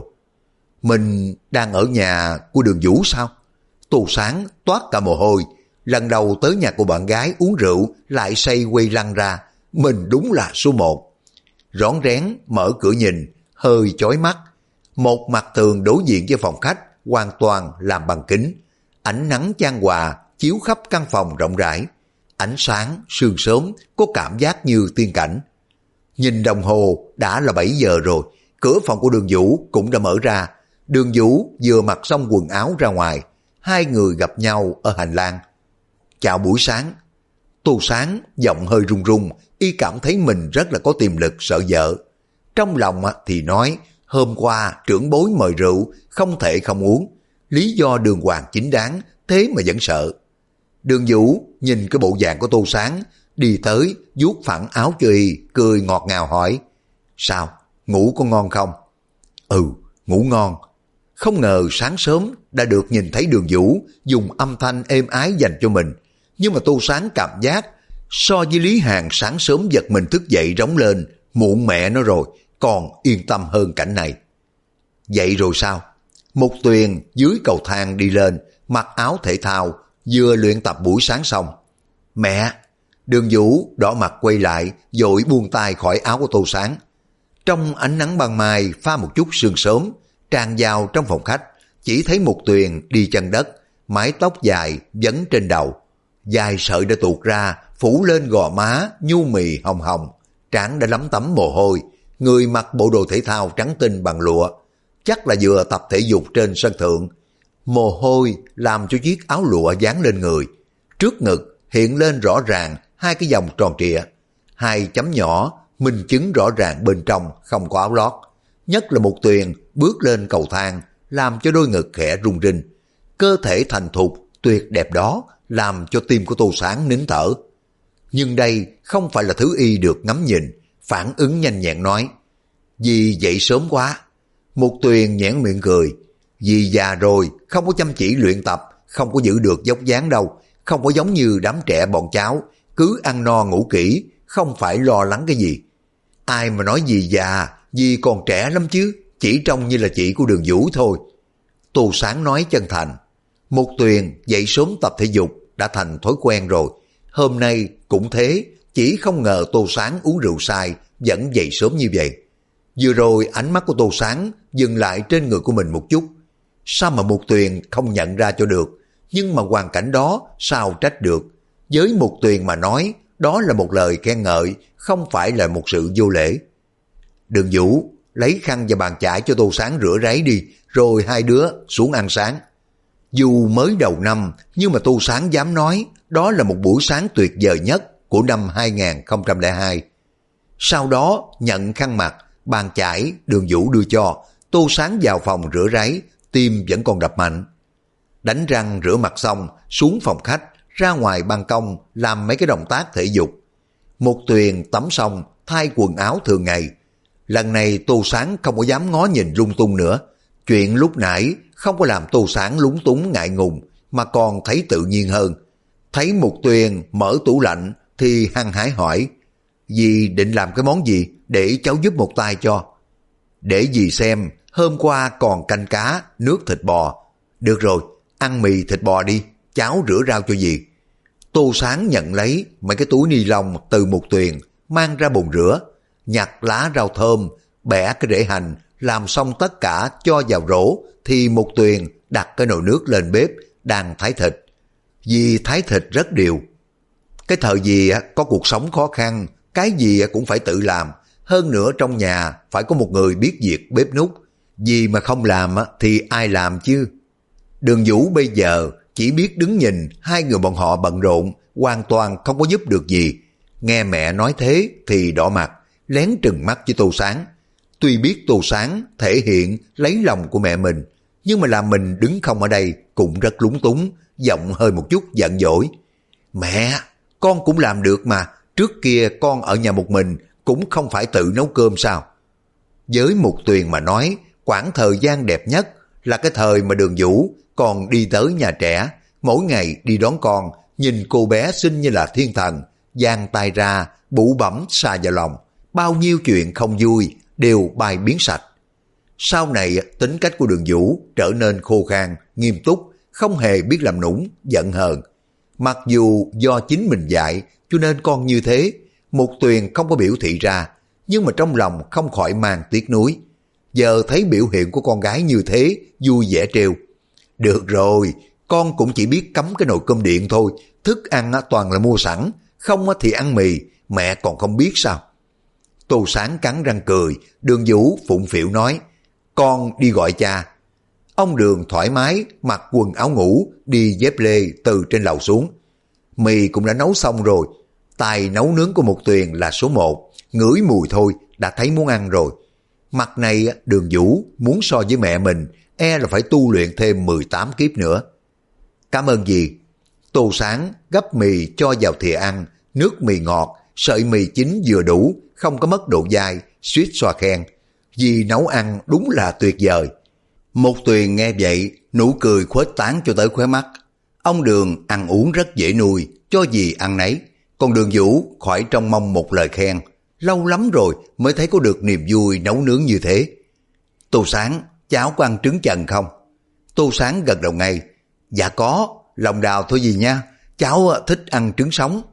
Mình đang ở nhà của Đường Vũ sao? Tô Sáng toát cả mồ hôi, lần đầu tới nhà của bạn gái uống rượu lại say quay lăn ra, mình đúng là số một. Rón rén mở cửa nhìn, hơi chói mắt. Một mặt tường đối diện với phòng khách hoàn toàn làm bằng kính, ánh nắng chan hòa chiếu khắp căn phòng rộng rãi. Ánh sáng sương sớm có cảm giác như tiên cảnh. Nhìn đồng hồ đã là 7 giờ rồi, cửa phòng của Đường Vũ cũng đã mở ra. Đường Vũ vừa mặc xong quần áo ra ngoài, hai người gặp nhau ở hành lang. Chào buổi sáng. Tô Sáng giọng hơi run run, y cảm thấy mình rất là có tiềm lực sợ vợ. Trong lòng thì nói hôm qua trưởng bối mời rượu không thể không uống, lý do đường hoàng chính đáng, thế mà vẫn sợ. Đường Vũ nhìn cái bộ dạng của Tô Sáng, đi tới vuốt phẳng áo cho y, cười ngọt ngào hỏi: Sao, ngủ có ngon không? Ừ, ngủ ngon. Không ngờ sáng sớm đã được nhìn thấy Đường Vũ dùng âm thanh êm ái dành cho mình, nhưng mà Tô Sáng cảm giác so với Lý Hàn sáng sớm giật mình thức dậy rống lên muộn mẹ nó rồi, còn yên tâm hơn cảnh này. Vậy rồi sao? Mục Tuyền dưới cầu thang đi lên, mặc áo thể thao, vừa luyện tập buổi sáng xong. Mẹ! Đường Vũ đỏ mặt quay lại, vội buông tay khỏi áo của Tô Sáng. Trong ánh nắng ban mai pha một chút sương sớm, tràn vào trong phòng khách, chỉ thấy Mục Tuyền đi chân đất, mái tóc dài vấn trên đầu, dài sợi đã tuột ra, phủ lên gò má nhu mì hồng hồng, trán đã lấm tấm mồ hôi, người mặc bộ đồ thể thao trắng tinh bằng lụa, chắc là vừa tập thể dục trên sân thượng. Mồ hôi làm cho chiếc áo lụa dán lên người, trước ngực hiện lên rõ ràng hai cái vòng tròn trịa, hai chấm nhỏ minh chứng rõ ràng bên trong không có áo lót. Nhất là Mục Tuyền bước lên cầu thang, làm cho đôi ngực khẽ rung rinh, cơ thể thành thục tuyệt đẹp đó làm cho tim của Tô Sáng nín thở. Nhưng đây không phải là thứ y được ngắm nhìn, phản ứng nhanh nhẹn nói: Dì dậy sớm quá. Mục Tuyền nhoẻn miệng cười: Dì già rồi, không có chăm chỉ luyện tập, không có giữ được dốc dáng đâu, không có giống như đám trẻ bọn cháu, cứ ăn no ngủ kỹ, không phải lo lắng cái gì. Ai mà nói dì già, dì còn trẻ lắm chứ, chỉ trông như là chị của Đường Vũ thôi. Tô Sáng nói chân thành. Mục Tuyền dậy sớm tập thể dục đã thành thói quen rồi, hôm nay cũng thế, chỉ không ngờ Tô Sáng uống rượu sai vẫn dậy sớm như vậy. Vừa rồi ánh mắt của Tô Sáng dừng lại trên người của mình một chút. Sao mà Mục Tuyền không nhận ra cho được, nhưng mà hoàn cảnh đó sao trách được. Với Mục Tuyền mà nói, đó là một lời khen ngợi, không phải là một sự vô lễ. Đường Vũ lấy khăn và bàn chải cho Tô Sáng rửa ráy đi, rồi hai đứa xuống ăn sáng. Dù mới đầu năm, nhưng mà Tô Sáng dám nói đó là một buổi sáng tuyệt vời nhất của năm 2002. Sau đó nhận khăn mặt, bàn chải Đường Vũ đưa cho, Tô Sáng vào phòng rửa ráy, tim vẫn còn đập mạnh. Đánh răng rửa mặt xong, xuống phòng khách, ra ngoài ban công làm mấy cái động tác thể dục. Một Tuyền tắm xong, thay quần áo thường ngày. Lần này Tô Sáng không có dám ngó nhìn lung tung nữa. Chuyện lúc nãy không có làm Tô Sáng lúng túng ngại ngùng, mà còn thấy tự nhiên hơn. Thấy Một Tuyền mở tủ lạnh thì hăng hái hỏi, dì định làm cái món gì để cháu giúp một tay cho? Để dì xem, hôm qua còn canh cá, nước thịt bò. Được rồi, ăn mì thịt bò đi, cháu rửa rau cho dì. Tô Sáng nhận lấy mấy cái túi ni lông từ Một Tuyền, mang ra bồn rửa, nhặt lá rau thơm, bẻ cái rễ hành, làm xong tất cả cho vào rổ, thì Một Tuyền đặt cái nồi nước lên bếp, đang thái thịt. Dì thái thịt rất đều. Cái thời dì có cuộc sống khó khăn, cái gì cũng phải tự làm, hơn nữa trong nhà phải có một người biết việc bếp núc. Dì mà không làm thì ai làm chứ? Đường Vũ bây giờ chỉ biết đứng nhìn hai người bọn họ bận rộn, hoàn toàn không có giúp được gì. Nghe mẹ nói thế thì đỏ mặt, lén trừng mắt với Tô Sáng. Tuy biết Tô Sáng thể hiện lấy lòng của mẹ mình, nhưng mà làm mình đứng không ở đây cũng rất lúng túng, giọng hơi một chút giận dỗi. Mẹ, con cũng làm được mà, trước kia con ở nhà một mình cũng không phải tự nấu cơm sao? Với Một Tuyền mà nói, khoảng thời gian đẹp nhất là cái thời mà Đường Vũ còn đi tới nhà trẻ, mỗi ngày đi đón con, nhìn cô bé xinh như là thiên thần, giang tay ra, bụ bẫm xa vào lòng, bao nhiêu chuyện không vui đều bài biến sạch. Sau này tính cách của Đường Vũ trở nên khô khan, nghiêm túc, không hề biết làm nũng, giận hờn. Mặc dù do chính mình dạy cho nên con như thế, Một Tuyền không có biểu thị ra, nhưng mà trong lòng không khỏi mang tiếc nuối. Giờ thấy biểu hiện của con gái như thế, vui vẻ trêu. Được rồi, con cũng chỉ biết cắm cái nồi cơm điện thôi, thức ăn toàn là mua sẵn, không thì ăn mì, mẹ còn không biết sao? Tô Sáng cắn răng cười, Đường Vũ phụng phịu nói, con đi gọi cha. Ông Đường thoải mái, mặc quần áo ngủ, đi dép lê từ trên lầu xuống. Mì cũng đã nấu xong rồi, tài nấu nướng của Một Tuyền là số 1, ngửi mùi thôi đã thấy muốn ăn rồi. Mặt này Đường Vũ muốn so với mẹ mình, e là phải tu luyện thêm 18 kiếp nữa. Cảm ơn dì. Tô Sáng gấp mì cho vào thìa ăn, nước mì ngọt, sợi mì chín vừa đủ, không có mất độ dai, suýt xoa khen. Dì nấu ăn đúng là tuyệt vời. Một Tuyền nghe vậy, nụ cười khuếch tán cho tới khóe mắt. Ông Đường ăn uống rất dễ nuôi, cho gì ăn nấy. Còn Đường Vũ khỏi trông mong một lời khen. Lâu lắm rồi mới thấy có được niềm vui nấu nướng như thế. Tô Sáng, cháu có ăn trứng chần không? Tô Sáng gật đầu ngay. Dạ có, lòng đào thôi gì nha, cháu thích ăn trứng sống.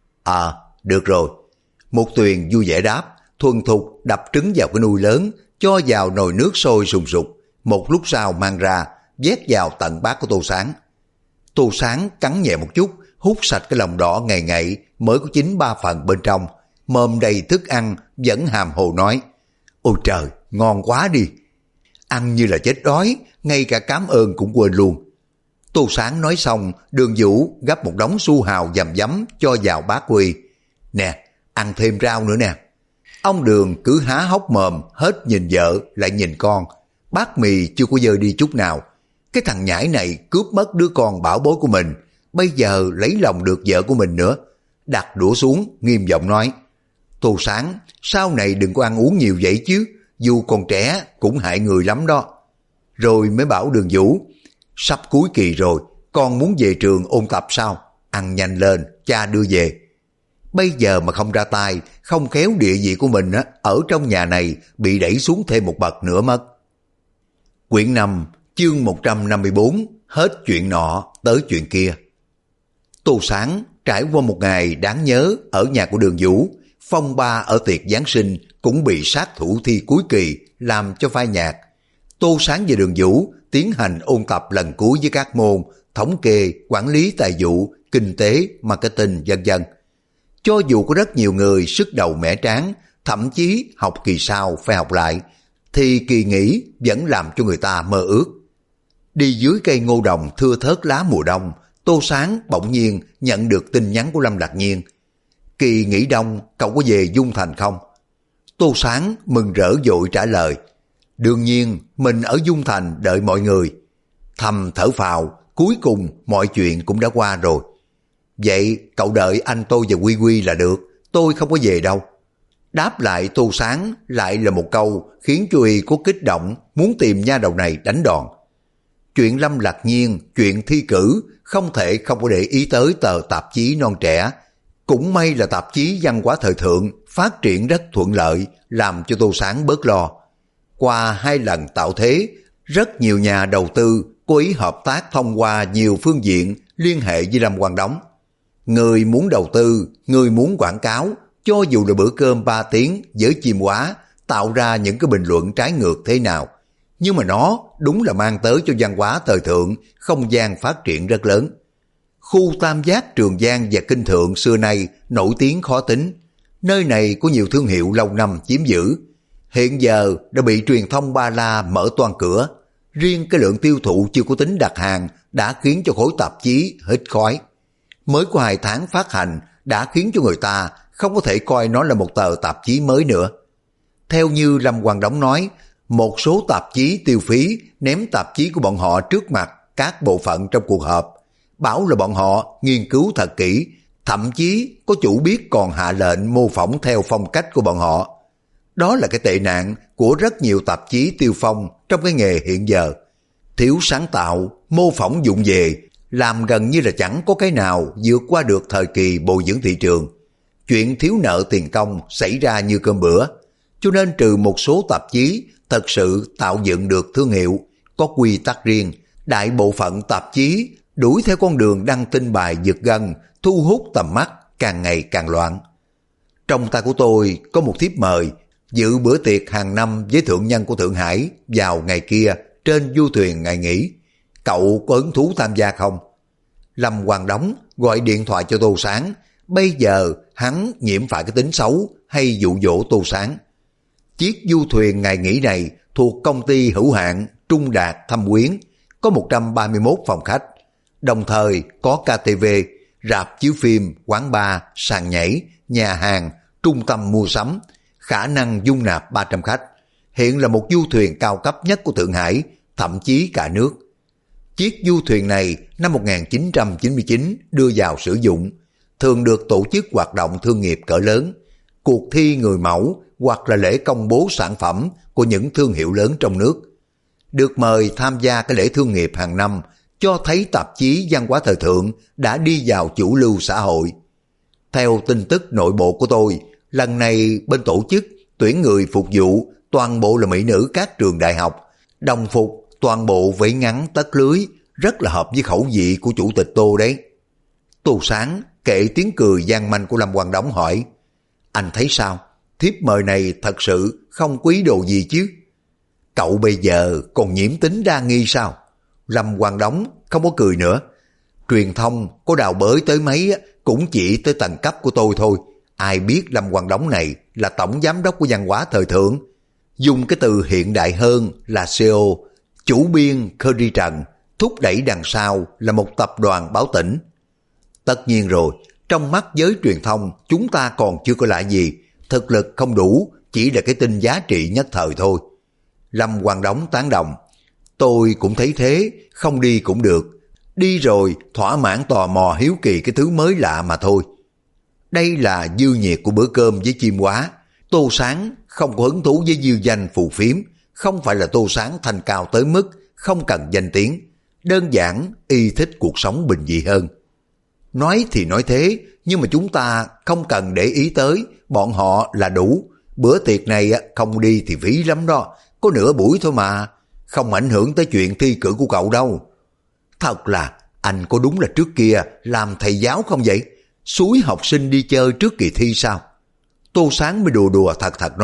Được rồi. Một Tuyền vui vẻ đáp, thuần thục đập trứng vào cái nồi lớn, cho vào nồi nước sôi sùng sục. Một lúc sau mang ra, vét vào tận bát của Tô Sáng. Tô Sáng cắn nhẹ một chút, hút sạch cái lòng đỏ ngậy ngậy mới có 9/3 phần bên trong, mồm đầy thức ăn, vẫn hàm hồ nói, ôi trời, ngon quá đi. Ăn như là chết đói, ngay cả cảm ơn cũng quên luôn. Tô Sáng nói xong, Đường Vũ gấp một đống su hào dầm dấm cho vào bát Huy. Nè, ăn thêm rau nữa nè. Ông Đường cứ há hốc mồm, hết nhìn vợ lại nhìn con. Bát mì chưa có dơi đi chút nào. Cái thằng nhãi này cướp mất đứa con bảo bối của mình, bây giờ lấy lòng được vợ của mình nữa. Đặt đũa xuống, nghiêm giọng nói, Tô Sáng, sau này đừng có ăn uống nhiều vậy chứ, dù còn trẻ cũng hại người lắm đó. Rồi mới bảo Đường Vũ, sắp cuối kỳ rồi, con muốn về trường ôn tập sao? Ăn nhanh lên, cha đưa về. Bây giờ mà không ra tay, không khéo địa vị của mình ở trong nhà này bị đẩy xuống thêm một bậc nữa mất. Quyển 5, chương 154, hết chuyện nọ tới chuyện kia. Tô Sáng trải qua một ngày đáng nhớ ở nhà của Đường Vũ, phong ba ở tiệc Giáng sinh cũng bị sát thủ thi cuối kỳ làm cho phai nhạt. Tô Sáng và Đường Vũ tiến hành ôn tập lần cuối với các môn thống kê, quản lý tài vụ, kinh tế, marketing vân vân. Cho dù có rất nhiều người sức đầu mẻ trán, thậm chí học kỳ sau phải học lại, thì kỳ nghỉ vẫn làm cho người ta mơ ước. Đi dưới cây ngô đồng thưa thớt lá mùa đông, Tô Sáng bỗng nhiên nhận được tin nhắn của Lâm Lạc Nhiên. Kỳ nghỉ đông cậu có về Dung Thành không? Tô Sáng mừng rỡ vội trả lời. Đương nhiên mình ở Dung Thành đợi mọi người. Thầm thở phào, cuối cùng mọi chuyện cũng đã qua rồi. Vậy cậu đợi anh tôi và Quy Quy là được, tôi không có về đâu. Đáp lại Tô Sáng lại là một câu khiến cho Y có kích động muốn tìm nha đầu này đánh đòn. Chuyện Lâm Lạc Nhiên, chuyện thi cử không thể không có để ý tới tờ tạp chí non trẻ. Cũng may là tạp chí văn hóa thời thượng phát triển rất thuận lợi, làm cho Tô Sáng bớt lo. Qua 2 lần tạo thế, rất nhiều nhà đầu tư có ý hợp tác thông qua nhiều phương diện liên hệ với Lâm Quang Đống. Người muốn đầu tư, người muốn quảng cáo, cho dù là bữa cơm 3 tiếng với chim hóa, tạo ra những cái bình luận trái ngược thế nào. Nhưng mà nó đúng là mang tới cho văn hóa thời thượng không gian phát triển rất lớn. Khu Tam Giác, Trường Giang và Kinh Thượng xưa nay nổi tiếng khó tính. Nơi này có nhiều thương hiệu lâu năm chiếm giữ. Hiện giờ đã bị truyền thông Ba La mở toang cửa. Riêng cái lượng tiêu thụ chưa có tính đặt hàng đã khiến cho khối tạp chí hít khói. Mới có 2 tháng phát hành đã khiến cho người ta không có thể coi nó là một tờ tạp chí mới nữa. Theo như Lâm Quang Đống nói, một số tạp chí tiêu phí ném tạp chí của bọn họ trước mặt các bộ phận trong cuộc họp, bảo là bọn họ nghiên cứu thật kỹ, thậm chí có chủ biết còn hạ lệnh mô phỏng theo phong cách của bọn họ. Đó là cái tệ nạn của rất nhiều tạp chí tiêu phong trong cái nghề hiện giờ. Thiếu sáng tạo, mô phỏng vụng về, làm gần như là chẳng có cái nào vượt qua được thời kỳ bồi dưỡng thị trường. Chuyện thiếu nợ tiền công xảy ra như cơm bữa, cho nên trừ một số tạp chí thật sự tạo dựng được thương hiệu, có quy tắc riêng, đại bộ phận tạp chí đuổi theo con đường đăng tin bài giật gân, thu hút tầm mắt, càng ngày càng loạn. Trong tay của tôi có một thiếp mời dự bữa tiệc hàng năm với thượng nhân của Thượng Hải vào ngày kia trên du thuyền ngày nghỉ. Cậu có hứng thú tham gia không? Lâm Quang Đống gọi điện thoại cho Tô Sáng. Bây giờ hắn nhiễm phải cái tính xấu hay dụ dỗ Tô Sáng. Chiếc du thuyền ngày nghỉ này thuộc công ty hữu hạn Trung Đạt Thâm Quyến, có 131 phòng khách, đồng thời có KTV, rạp chiếu phim, quán bar, sàn nhảy, nhà hàng, trung tâm mua sắm, khả năng dung nạp 300 khách. Hiện là một du thuyền cao cấp nhất của Thượng Hải, thậm chí cả nước. Chiếc du thuyền này năm 1999 đưa vào sử dụng, thường được tổ chức hoạt động thương nghiệp cỡ lớn, cuộc thi người mẫu hoặc là lễ công bố sản phẩm của những thương hiệu lớn trong nước. Được mời tham gia cái lễ thương nghiệp hàng năm cho thấy tạp chí văn hóa thời thượng đã đi vào chủ lưu xã hội. Theo tin tức nội bộ của tôi, lần này bên tổ chức tuyển người phục vụ toàn bộ là mỹ nữ các trường đại học, đồng phục toàn bộ váy ngắn tất lưới, rất là hợp với khẩu vị của chủ tịch Tô đấy. Tô Sáng kệ tiếng cười gian manh của Lâm Quang Đống hỏi, anh thấy sao? Thiếp mời này thật sự không quý đồ gì chứ? Cậu bây giờ còn nhiễm tính đa nghi sao? Lâm Quang Đống không có cười nữa. Truyền thông có đào bới tới mấy cũng chỉ tới tầng cấp của tôi thôi. Ai biết Lâm Quang Đống này là tổng giám đốc của văn hóa thời thượng. Dùng cái từ hiện đại hơn là CEO, chủ biên Khơi Trần, thúc đẩy đằng sau là một tập đoàn Báo Tỉnh. Tất nhiên rồi, trong mắt giới truyền thông chúng ta còn chưa có lại gì, thực lực không đủ, chỉ là cái tin giá trị nhất thời thôi. Lâm Quang Đống tán đồng, tôi cũng thấy thế, không đi cũng được. Đi rồi thỏa mãn tò mò hiếu kỳ cái thứ mới lạ mà thôi. Đây là dư nhiệt của bữa cơm với chim hóa. Tô Sáng không có hứng thú với dư danh phù phiếm, không phải là Tô Sáng thành cao tới mức không cần danh tiếng. Đơn giản y thích cuộc sống bình dị hơn. Nói thì nói thế, nhưng mà chúng ta không cần để ý tới bọn họ là đủ. Bữa tiệc này không đi thì phí lắm đó, có nửa buổi thôi mà, không ảnh hưởng tới chuyện thi cử của cậu đâu. Thật là, anh có đúng là trước kia làm thầy giáo không vậy? Xúi học sinh đi chơi trước kỳ thi sao? Tô Sáng mới đùa đùa thật thật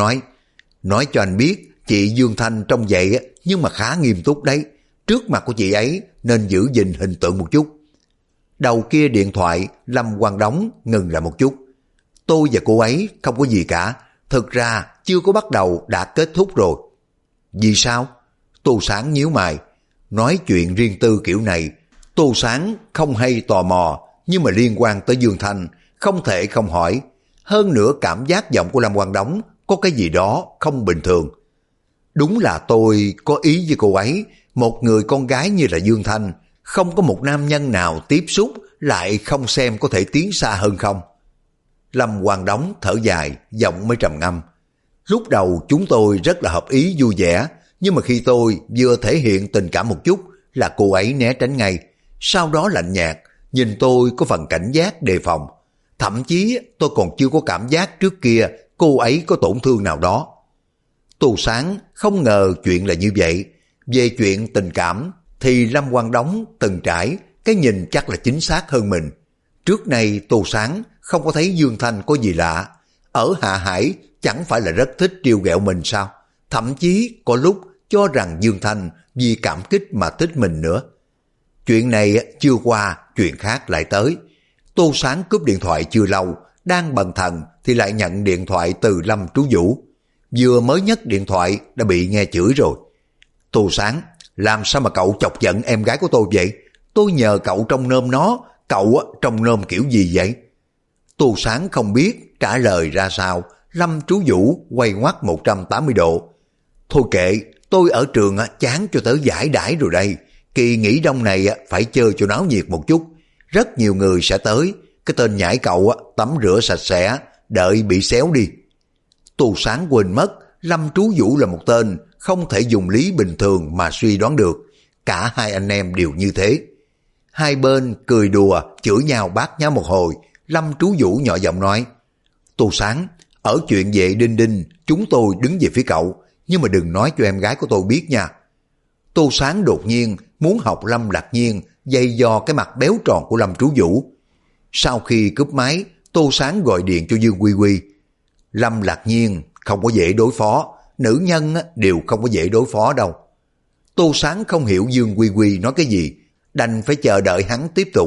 nói cho anh biết, chị Dương Thanh trông vậy nhưng mà khá nghiêm túc đấy. Trước mặt của chị ấy nên giữ gìn hình tượng một chút. Đầu kia điện thoại, Lâm Quang Đống ngừng lại một chút. Tôi và cô ấy không có gì cả, thực ra chưa có bắt đầu đã kết thúc rồi. Vì sao? Tô Sáng nhíu mày. nói chuyện riêng tư kiểu này, Tô Sáng không hay tò mò, nhưng mà liên quan tới Dương Thanh, không thể không hỏi. Hơn nữa cảm giác giọng của Lâm Quang Đống có cái gì đó không bình thường. Đúng là tôi có ý với cô ấy, một người con gái như là Dương Thanh, không có một nam nhân nào tiếp xúc lại không xem có thể tiến xa hơn không? Lâm Quang Đống thở dài, giọng mới trầm ngâm. Lúc đầu chúng tôi rất là hợp ý vui vẻ, nhưng mà khi tôi vừa thể hiện tình cảm một chút là cô ấy né tránh ngay, sau đó lạnh nhạt, nhìn tôi có phần cảnh giác đề phòng. Thậm chí tôi còn chưa có cảm giác trước kia cô ấy có tổn thương nào đó. Tô Sáng không ngờ chuyện là như vậy. Về chuyện tình cảm thì Lâm Quang Đống từng trải, cái nhìn chắc là chính xác hơn mình. Trước nay Tô Sáng không có thấy Dương Thanh có gì lạ. Ở Hạ Hải chẳng phải là rất thích trêu ghẹo mình sao? Thậm chí có lúc cho rằng Dương Thanh vì cảm kích mà thích mình nữa. Chuyện này chưa qua, chuyện khác lại tới. Tô Sáng cúp điện thoại chưa lâu, đang bần thần thì lại nhận điện thoại từ Lâm Trú Vũ. Vừa mới nhấc điện thoại đã bị nghe chửi rồi. Tô Sáng, làm sao mà cậu chọc giận em gái của tôi vậy? Tôi nhờ cậu trông nom nó, cậu trông nom kiểu gì vậy? Tô Sáng không biết trả lời ra sao. Lâm Trú Vũ quay ngoắt 180 độ. Thôi kệ, tôi ở trường chán cho tới giải đãi rồi đây. Kỳ nghỉ đông này phải chơi cho náo nhiệt một chút. Rất nhiều người sẽ tới. Cái tên nhãi cậu tắm rửa sạch sẽ, đợi bị xéo đi. Tô Sáng quên mất Lâm Trú Vũ là một tên không thể dùng lý bình thường mà suy đoán được. Cả hai anh em đều như thế. Hai bên cười đùa, chửi nhau bát nháo một hồi. Lâm Trú Vũ nhỏ giọng nói: Tô Sáng, ở chuyện về Đinh Đinh chúng tôi đứng về phía cậu, nhưng mà đừng nói cho em gái của tôi biết nha. Tô Sáng đột nhiên muốn học Lâm Lạc Nhiên dây dò cái mặt béo tròn của Lâm Trú Vũ. Sau khi cúp máy, Tô Sáng gọi điện cho Dương Quy Quy. Lâm Lạc Nhiên không có dễ đối phó, nữ nhân đều không có dễ đối phó đâu. Tô Sáng không hiểu Dương Quy Quy nói cái gì, đành phải chờ đợi hắn tiếp tục.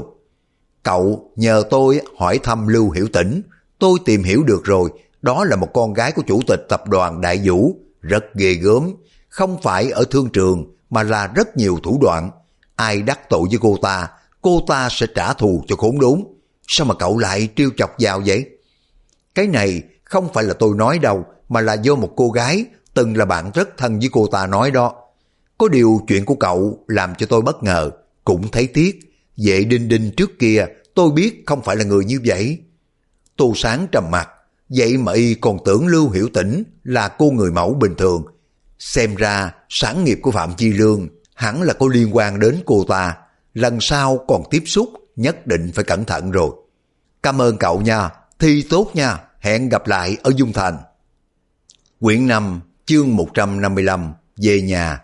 Cậu nhờ tôi hỏi thăm Lưu Hiểu Tĩnh, tôi tìm hiểu được rồi, đó là một con gái của chủ tịch tập đoàn Đại Vũ, rất ghê gớm, không phải ở thương trường mà là rất nhiều thủ đoạn. Ai đắc tội với cô ta sẽ trả thù cho khốn đốn. Sao mà cậu lại trêu chọc vào vậy? Cái này không phải là tôi nói đâu, mà là do một cô gái từng là bạn rất thân với cô ta nói đó. Có điều chuyện của cậu làm cho tôi bất ngờ, cũng thấy tiếc. Vệ Đinh Đinh trước kia tôi biết không phải là người như vậy. Tô Sáng trầm mặt, vậy mà y còn tưởng Lưu Hiểu Tĩnh là cô người mẫu bình thường. Xem ra sản nghiệp của Phạm Chi Lương hẳn là có liên quan đến cô ta. Lần sau còn tiếp xúc nhất định phải cẩn thận rồi. Cảm ơn cậu nha, thi tốt nha, hẹn gặp lại ở Dung Thành. Quyển 5, chương 155, về nhà.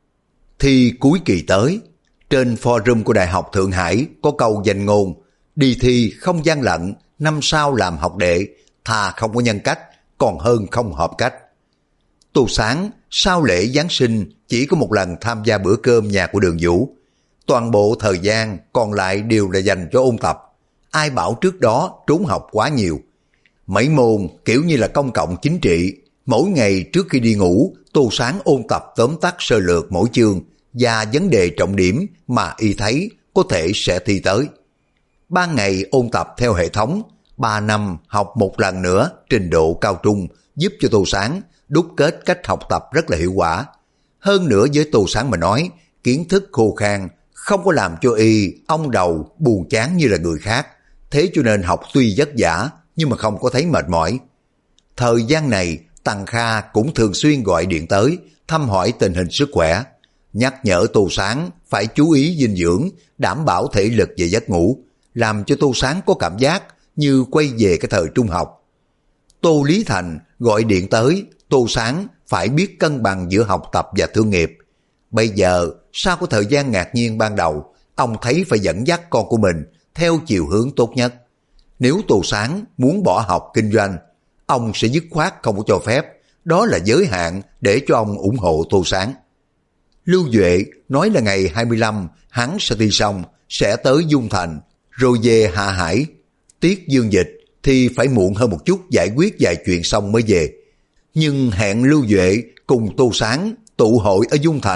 Thi cuối kỳ tới, trên forum của Đại học Thượng Hải có câu danh ngôn: đi thi không gian lận, năm sau làm học đệ, thà không có nhân cách, còn hơn không hợp cách. Tô Sáng sau lễ Giáng sinh chỉ có một lần tham gia bữa cơm nhà của Đường Vũ. Toàn bộ thời gian còn lại đều là dành cho ôn tập. Ai bảo trước đó trốn học quá nhiều. Mấy môn kiểu như là công cộng chính trị, mỗi ngày trước khi đi ngủ, Tô Sáng ôn tập tóm tắt sơ lược mỗi chương và vấn đề trọng điểm mà y thấy có thể sẽ thi tới. Ban ngày ôn tập theo hệ thống, 3 năm học một lần nữa trình độ cao trung, giúp cho Tô Sáng đúc kết cách học tập rất là hiệu quả. Hơn nữa với Tô Sáng mà nói, kiến thức khô khan, không có làm cho y ong đầu buồn chán như là người khác. Thế cho nên học tuy vất vả nhưng mà không có thấy mệt mỏi. Thời gian này Tăng Kha cũng thường xuyên gọi điện tới thăm hỏi tình hình sức khỏe, nhắc nhở Tô Sáng phải chú ý dinh dưỡng, đảm bảo thể lực và giấc ngủ, làm cho Tô Sáng có cảm giác như quay về cái thời trung học. Tô Lý Thành gọi điện tới, Tô Sáng phải biết cân bằng giữa học tập và thương nghiệp. Bây giờ sau cái thời gian ngạc nhiên ban đầu, ông thấy phải dẫn dắt con của mình theo chiều hướng tốt nhất. Nếu Tô Sáng muốn bỏ học kinh doanh, ông sẽ dứt khoát không có cho phép, đó là giới hạn để cho ông ủng hộ Tô Sáng. Lưu Duệ nói là ngày 25 hắn sẽ thi xong, sẽ tới Dung Thành, rồi về Hạ Hải. Tiết dương dịch thì phải muộn hơn một chút giải quyết vài chuyện xong mới về. Nhưng hẹn Lưu Duệ cùng Tô Sáng tụ hội ở Dung Thành,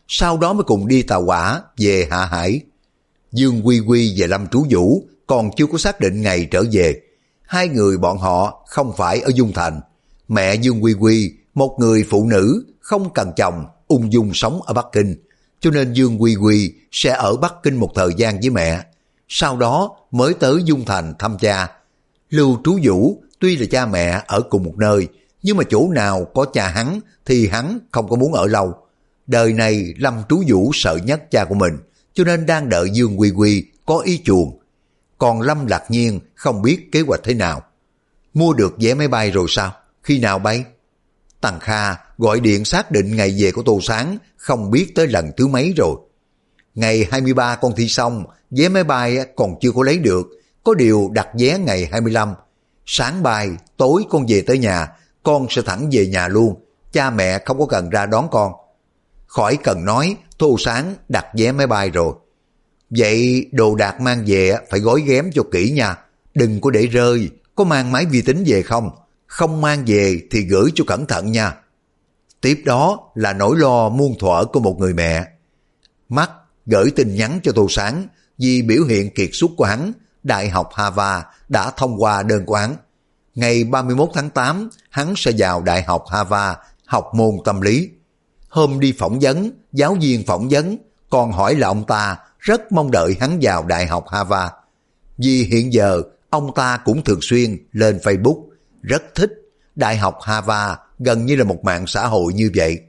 sau đó mới cùng đi tàu hỏa về Hạ Hải. Dương Quy Quy và Lâm Trú Vũ còn chưa có xác định ngày trở về. Hai người bọn họ không phải ở Dung Thành. Mẹ Dương Quy Quy, một người phụ nữ không cần chồng, ung dung sống ở Bắc Kinh, cho nên Dương Quy Quy sẽ ở Bắc Kinh một thời gian với mẹ, sau đó mới tới Dung Thành thăm cha. Lưu Trú Vũ tuy là cha mẹ ở cùng một nơi, nhưng mà chỗ nào có cha hắn thì hắn không có muốn ở lâu. Đời này Lâm Trú Vũ sợ nhất cha của mình, cho nên đang đợi Dương Quy Quy có ý chuồn. Còn Lâm Lạc Nhiên không biết kế hoạch thế nào. Mua được vé máy bay rồi sao? Khi nào bay? Tằng Kha gọi điện xác định ngày về của Tô Sáng không biết tới lần thứ mấy rồi. Ngày 23 con thi xong, vé máy bay còn chưa có lấy được, có điều đặt vé ngày 25. Sáng bay, tối con về tới nhà, con sẽ thẳng về nhà luôn, cha mẹ không có cần ra đón con. Khỏi cần nói, Tô Sáng đặt vé máy bay rồi. Vậy đồ đạc mang về phải gói ghém cho kỹ nha, đừng có để rơi. Có mang máy vi tính về không? Không mang về thì gửi cho cẩn thận nha. Tiếp đó là nỗi lo muôn thuở của một người mẹ. Mắt gửi tin nhắn cho Tô Sáng, vì biểu hiện kiệt xuất của hắn, Đại học Harvard đã thông qua đơn của hắn. Ngày 31 tháng 8, hắn sẽ vào Đại học Harvard học môn tâm lý. Hôm đi phỏng vấn, giáo viên phỏng vấn, còn hỏi là ông ta rất mong đợi hắn vào Đại học Harvard. Vì hiện giờ, ông ta cũng thường xuyên lên Facebook, rất thích. Đại học Harvard gần như là một mạng xã hội như vậy.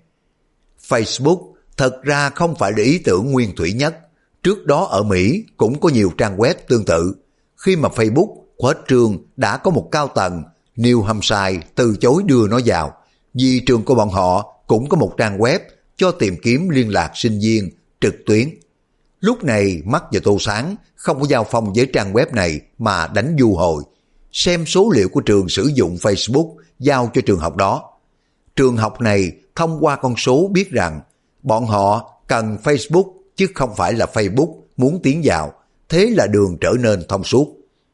Facebook thật ra không phải là ý tưởng nguyên thủy nhất. Trước đó ở Mỹ cũng có nhiều trang web tương tự. Khi mà Facebook khuếch trương đã có một cao tầng, New Hampshire từ chối đưa nó vào, vì trường của bọn họ cũng có một trang web cho tìm kiếm liên lạc sinh viên trực tuyến. Lúc này Mắt và Tô Sáng không có giao phong với trang web này mà đánh du hồi, xem số liệu của trường sử dụng Facebook giao cho trường học đó. Trường học này thông qua con số biết rằng bọn họ cần Facebook chứ không phải là Facebook muốn tiến vào, thế là đường trở nên thông suốt.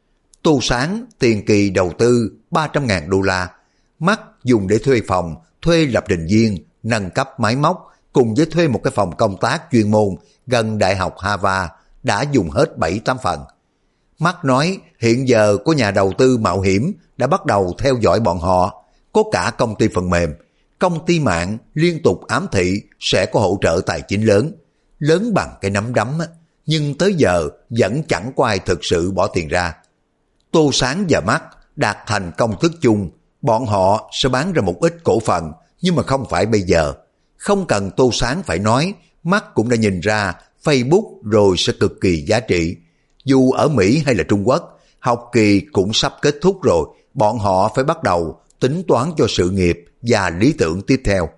Tô Sáng tiền kỳ đầu tư 300.000 đô la, Mắt dùng để thuê phòng, thuê lập trình viên, nâng cấp máy móc cùng với thuê một cái phòng công tác chuyên môn gần Đại học Harvard đã dùng hết 7-8 phần. Mắt nói hiện giờ có nhà đầu tư mạo hiểm đã bắt đầu theo dõi bọn họ, có cả công ty phần mềm, công ty mạng liên tục ám thị sẽ có hỗ trợ tài chính lớn, lớn bằng cái nắm đấm, nhưng tới giờ vẫn chẳng có ai thực sự bỏ tiền ra. Tô Sáng và Mắt đạt thành công thức chung, bọn họ sẽ bán ra một ít cổ phần, nhưng mà không phải bây giờ. Không cần Tô Sáng phải nói, Mắt cũng đã nhìn ra Facebook rồi sẽ cực kỳ giá trị. Dù ở Mỹ hay là Trung Quốc, học kỳ cũng sắp kết thúc rồi, bọn họ phải bắt đầu tính toán cho sự nghiệp và lý tưởng tiếp theo.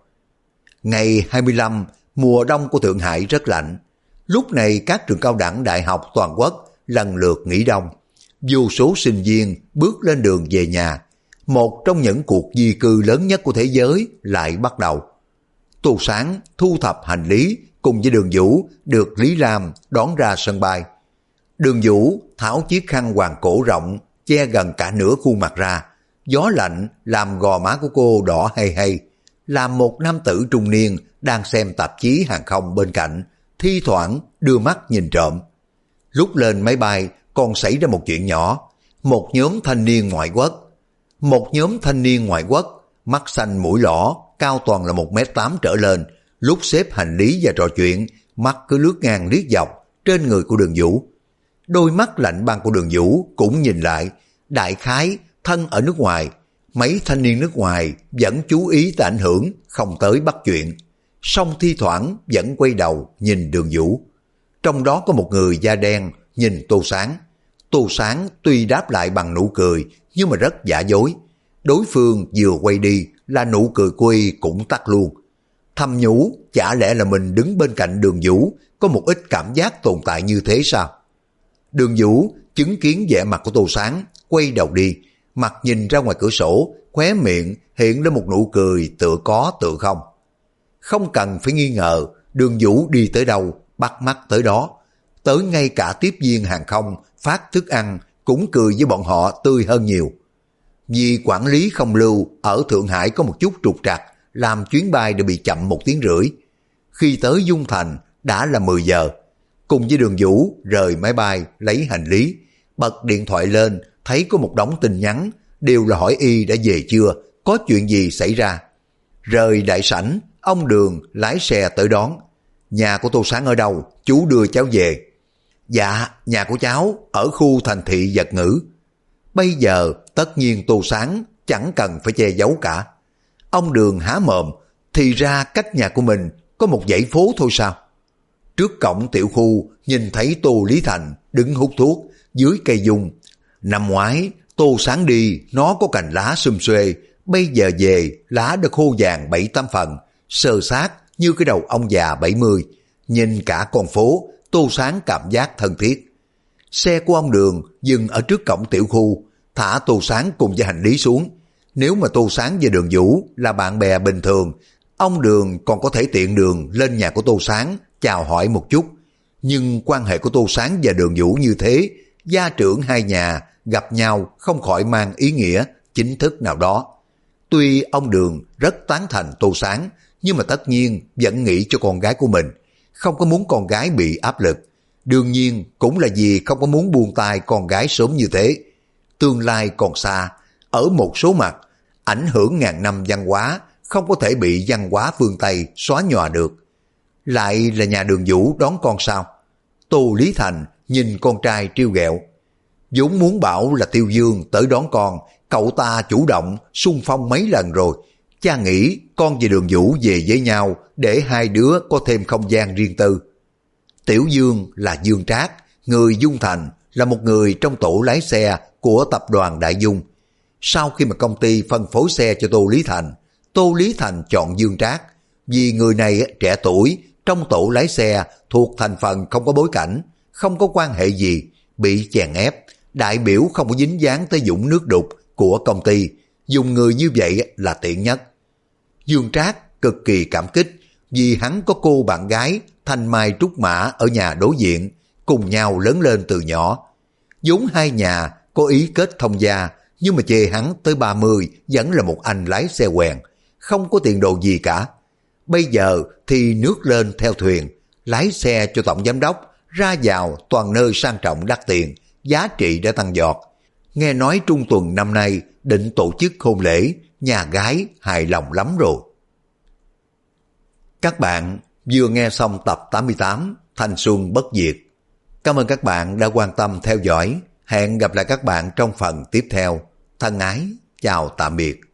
Ngày 25, mùa đông của Thượng Hải rất lạnh. Lúc này các trường cao đẳng đại học toàn quốc lần lượt nghỉ đông. Vô số sinh viên bước lên đường về nhà. Một trong những cuộc di cư lớn nhất của thế giới lại bắt đầu. Tô Sáng thu thập hành lý cùng với Đường Vũ được Lý Lam đón ra sân bay. Đường Vũ tháo chiếc khăn hoàng cổ rộng che gần cả nửa khuôn mặt ra. Gió lạnh làm gò má của cô đỏ hay hay. Làm một nam tử trung niên đang xem tạp chí hàng không bên cạnh, thi thoảng đưa mắt nhìn trộm. Lúc lên máy bay còn xảy ra một chuyện nhỏ. Một nhóm thanh niên ngoại quốc, mắt xanh mũi lõ, cao toàn là 1m8 trở lên. Lúc xếp hành lý và trò chuyện, mắt cứ lướt ngang liếc dọc trên người của Đường Vũ. Đôi mắt lạnh băng của Đường Vũ cũng nhìn lại, đại khái thân ở nước ngoài. Mấy thanh niên nước ngoài vẫn chú ý tới ảnh hưởng, không tới bắt chuyện. Song thi thoảng vẫn quay đầu nhìn Đường Vũ. Trong đó có một người da đen nhìn Tô Sáng. Tô Sáng tuy đáp lại bằng nụ cười nhưng mà rất giả dối. Đối phương vừa quay đi là nụ cười của y cũng tắt luôn. Thầm nhủ chả lẽ là mình đứng bên cạnh Đường Vũ có một ít cảm giác tồn tại như thế sao? Đường Vũ chứng kiến vẻ mặt của Tô Sáng, quay đầu đi, mặt nhìn ra ngoài cửa sổ, khóe miệng hiện lên một nụ cười tựa có tựa không. Không cần phải nghi ngờ, Đường Vũ đi tới đâu, bắt mắt tới đó. Tới ngay cả tiếp viên hàng không phát thức ăn cũng cười với bọn họ tươi hơn nhiều. Vì quản lý không lưu ở Thượng Hải có một chút trục trặc, làm chuyến bay đã bị chậm 1 tiếng rưỡi. Khi tới Dung Thành đã là 10 giờ. Cùng với Đường Vũ rời máy bay lấy hành lý, bật điện thoại lên thấy có một đống tin nhắn, đều là hỏi y đã về chưa, có chuyện gì xảy ra. Rời đại sảnh, ông Đường lái xe tới đón. Nhà của Tô Sáng ở đâu, chú đưa cháu về. Dạ, nhà của cháu ở khu thành thị Vật Ngữ. Bây giờ tất nhiên Tô Sáng chẳng cần phải che giấu cả. Ông Đường há mồm, thì ra cách nhà của mình có một dãy phố thôi sao? Trước cổng tiểu khu nhìn thấy Tô Lý Thành đứng hút thuốc dưới cây dung. Năm ngoái Tô Sáng đi nó có cành lá xum xuê, bây giờ về lá đã khô vàng 7-8 phần, sơ sát như cái đầu ông già 70. Nhìn cả con phố, Tô Sáng cảm giác thân thiết. Xe của ông Đường dừng ở trước cổng tiểu khu, thả Tô Sáng cùng với hành lý xuống. Nếu mà Tô Sáng và Đường Vũ là bạn bè bình thường, ông Đường còn có thể tiện đường lên nhà của Tô Sáng chào hỏi một chút. Nhưng quan hệ của Tô Sáng và Đường Vũ như thế, gia trưởng hai nhà gặp nhau không khỏi mang ý nghĩa chính thức nào đó. Tuy ông Đường rất tán thành Tô Sáng, nhưng mà tất nhiên vẫn nghĩ cho con gái của mình, không có muốn con gái bị áp lực. Đương nhiên cũng là vì không có muốn buông tay con gái sớm như thế. Tương lai còn xa, ở một số mặt, ảnh hưởng ngàn năm văn hóa không có thể bị văn hóa phương Tây xóa nhòa được. Lại là nhà Đường Vũ đón con sao? Tô Lý Thành nhìn con trai trêu ghẹo. vốn muốn bảo là Tiêu Dương tới đón con, cậu ta chủ động xung phong mấy lần rồi. Cha nghĩ con và Đường Vũ về với nhau để hai đứa có thêm không gian riêng tư. Tiểu Dương là Dương Trác, người Dung Thành, là một người trong tổ lái xe của tập đoàn Đại Dung. Sau khi mà công ty phân phối xe cho Tô Lý Thành chọn Dương Trác vì người này trẻ tuổi, trong tổ lái xe thuộc thành phần không có bối cảnh, không có quan hệ gì, bị chèn ép, đại biểu không có dính dáng tới vũng nước đục của công ty, dùng người như vậy là tiện nhất. Dương Trác cực kỳ cảm kích vì hắn có cô bạn gái Thanh Mai Trúc Mã ở nhà đối diện, cùng nhau lớn lên từ nhỏ. Vốn hai nhà có ý kết thông gia, nhưng mà chê hắn tới 30 vẫn là một anh lái xe quèn, không có tiền đồ gì cả. Bây giờ thì nước lên theo thuyền, lái xe cho tổng giám đốc, ra vào toàn nơi sang trọng đắt tiền, giá trị đã tăng giọt. Nghe nói trung tuần năm nay định tổ chức hôn lễ, nhà gái hài lòng lắm rồi. Các bạn vừa nghe xong tập 88 Thanh Xuân Bất Diệt. Cảm ơn các bạn đã quan tâm theo dõi. Hẹn gặp lại các bạn trong phần tiếp theo. Thân ái, chào tạm biệt.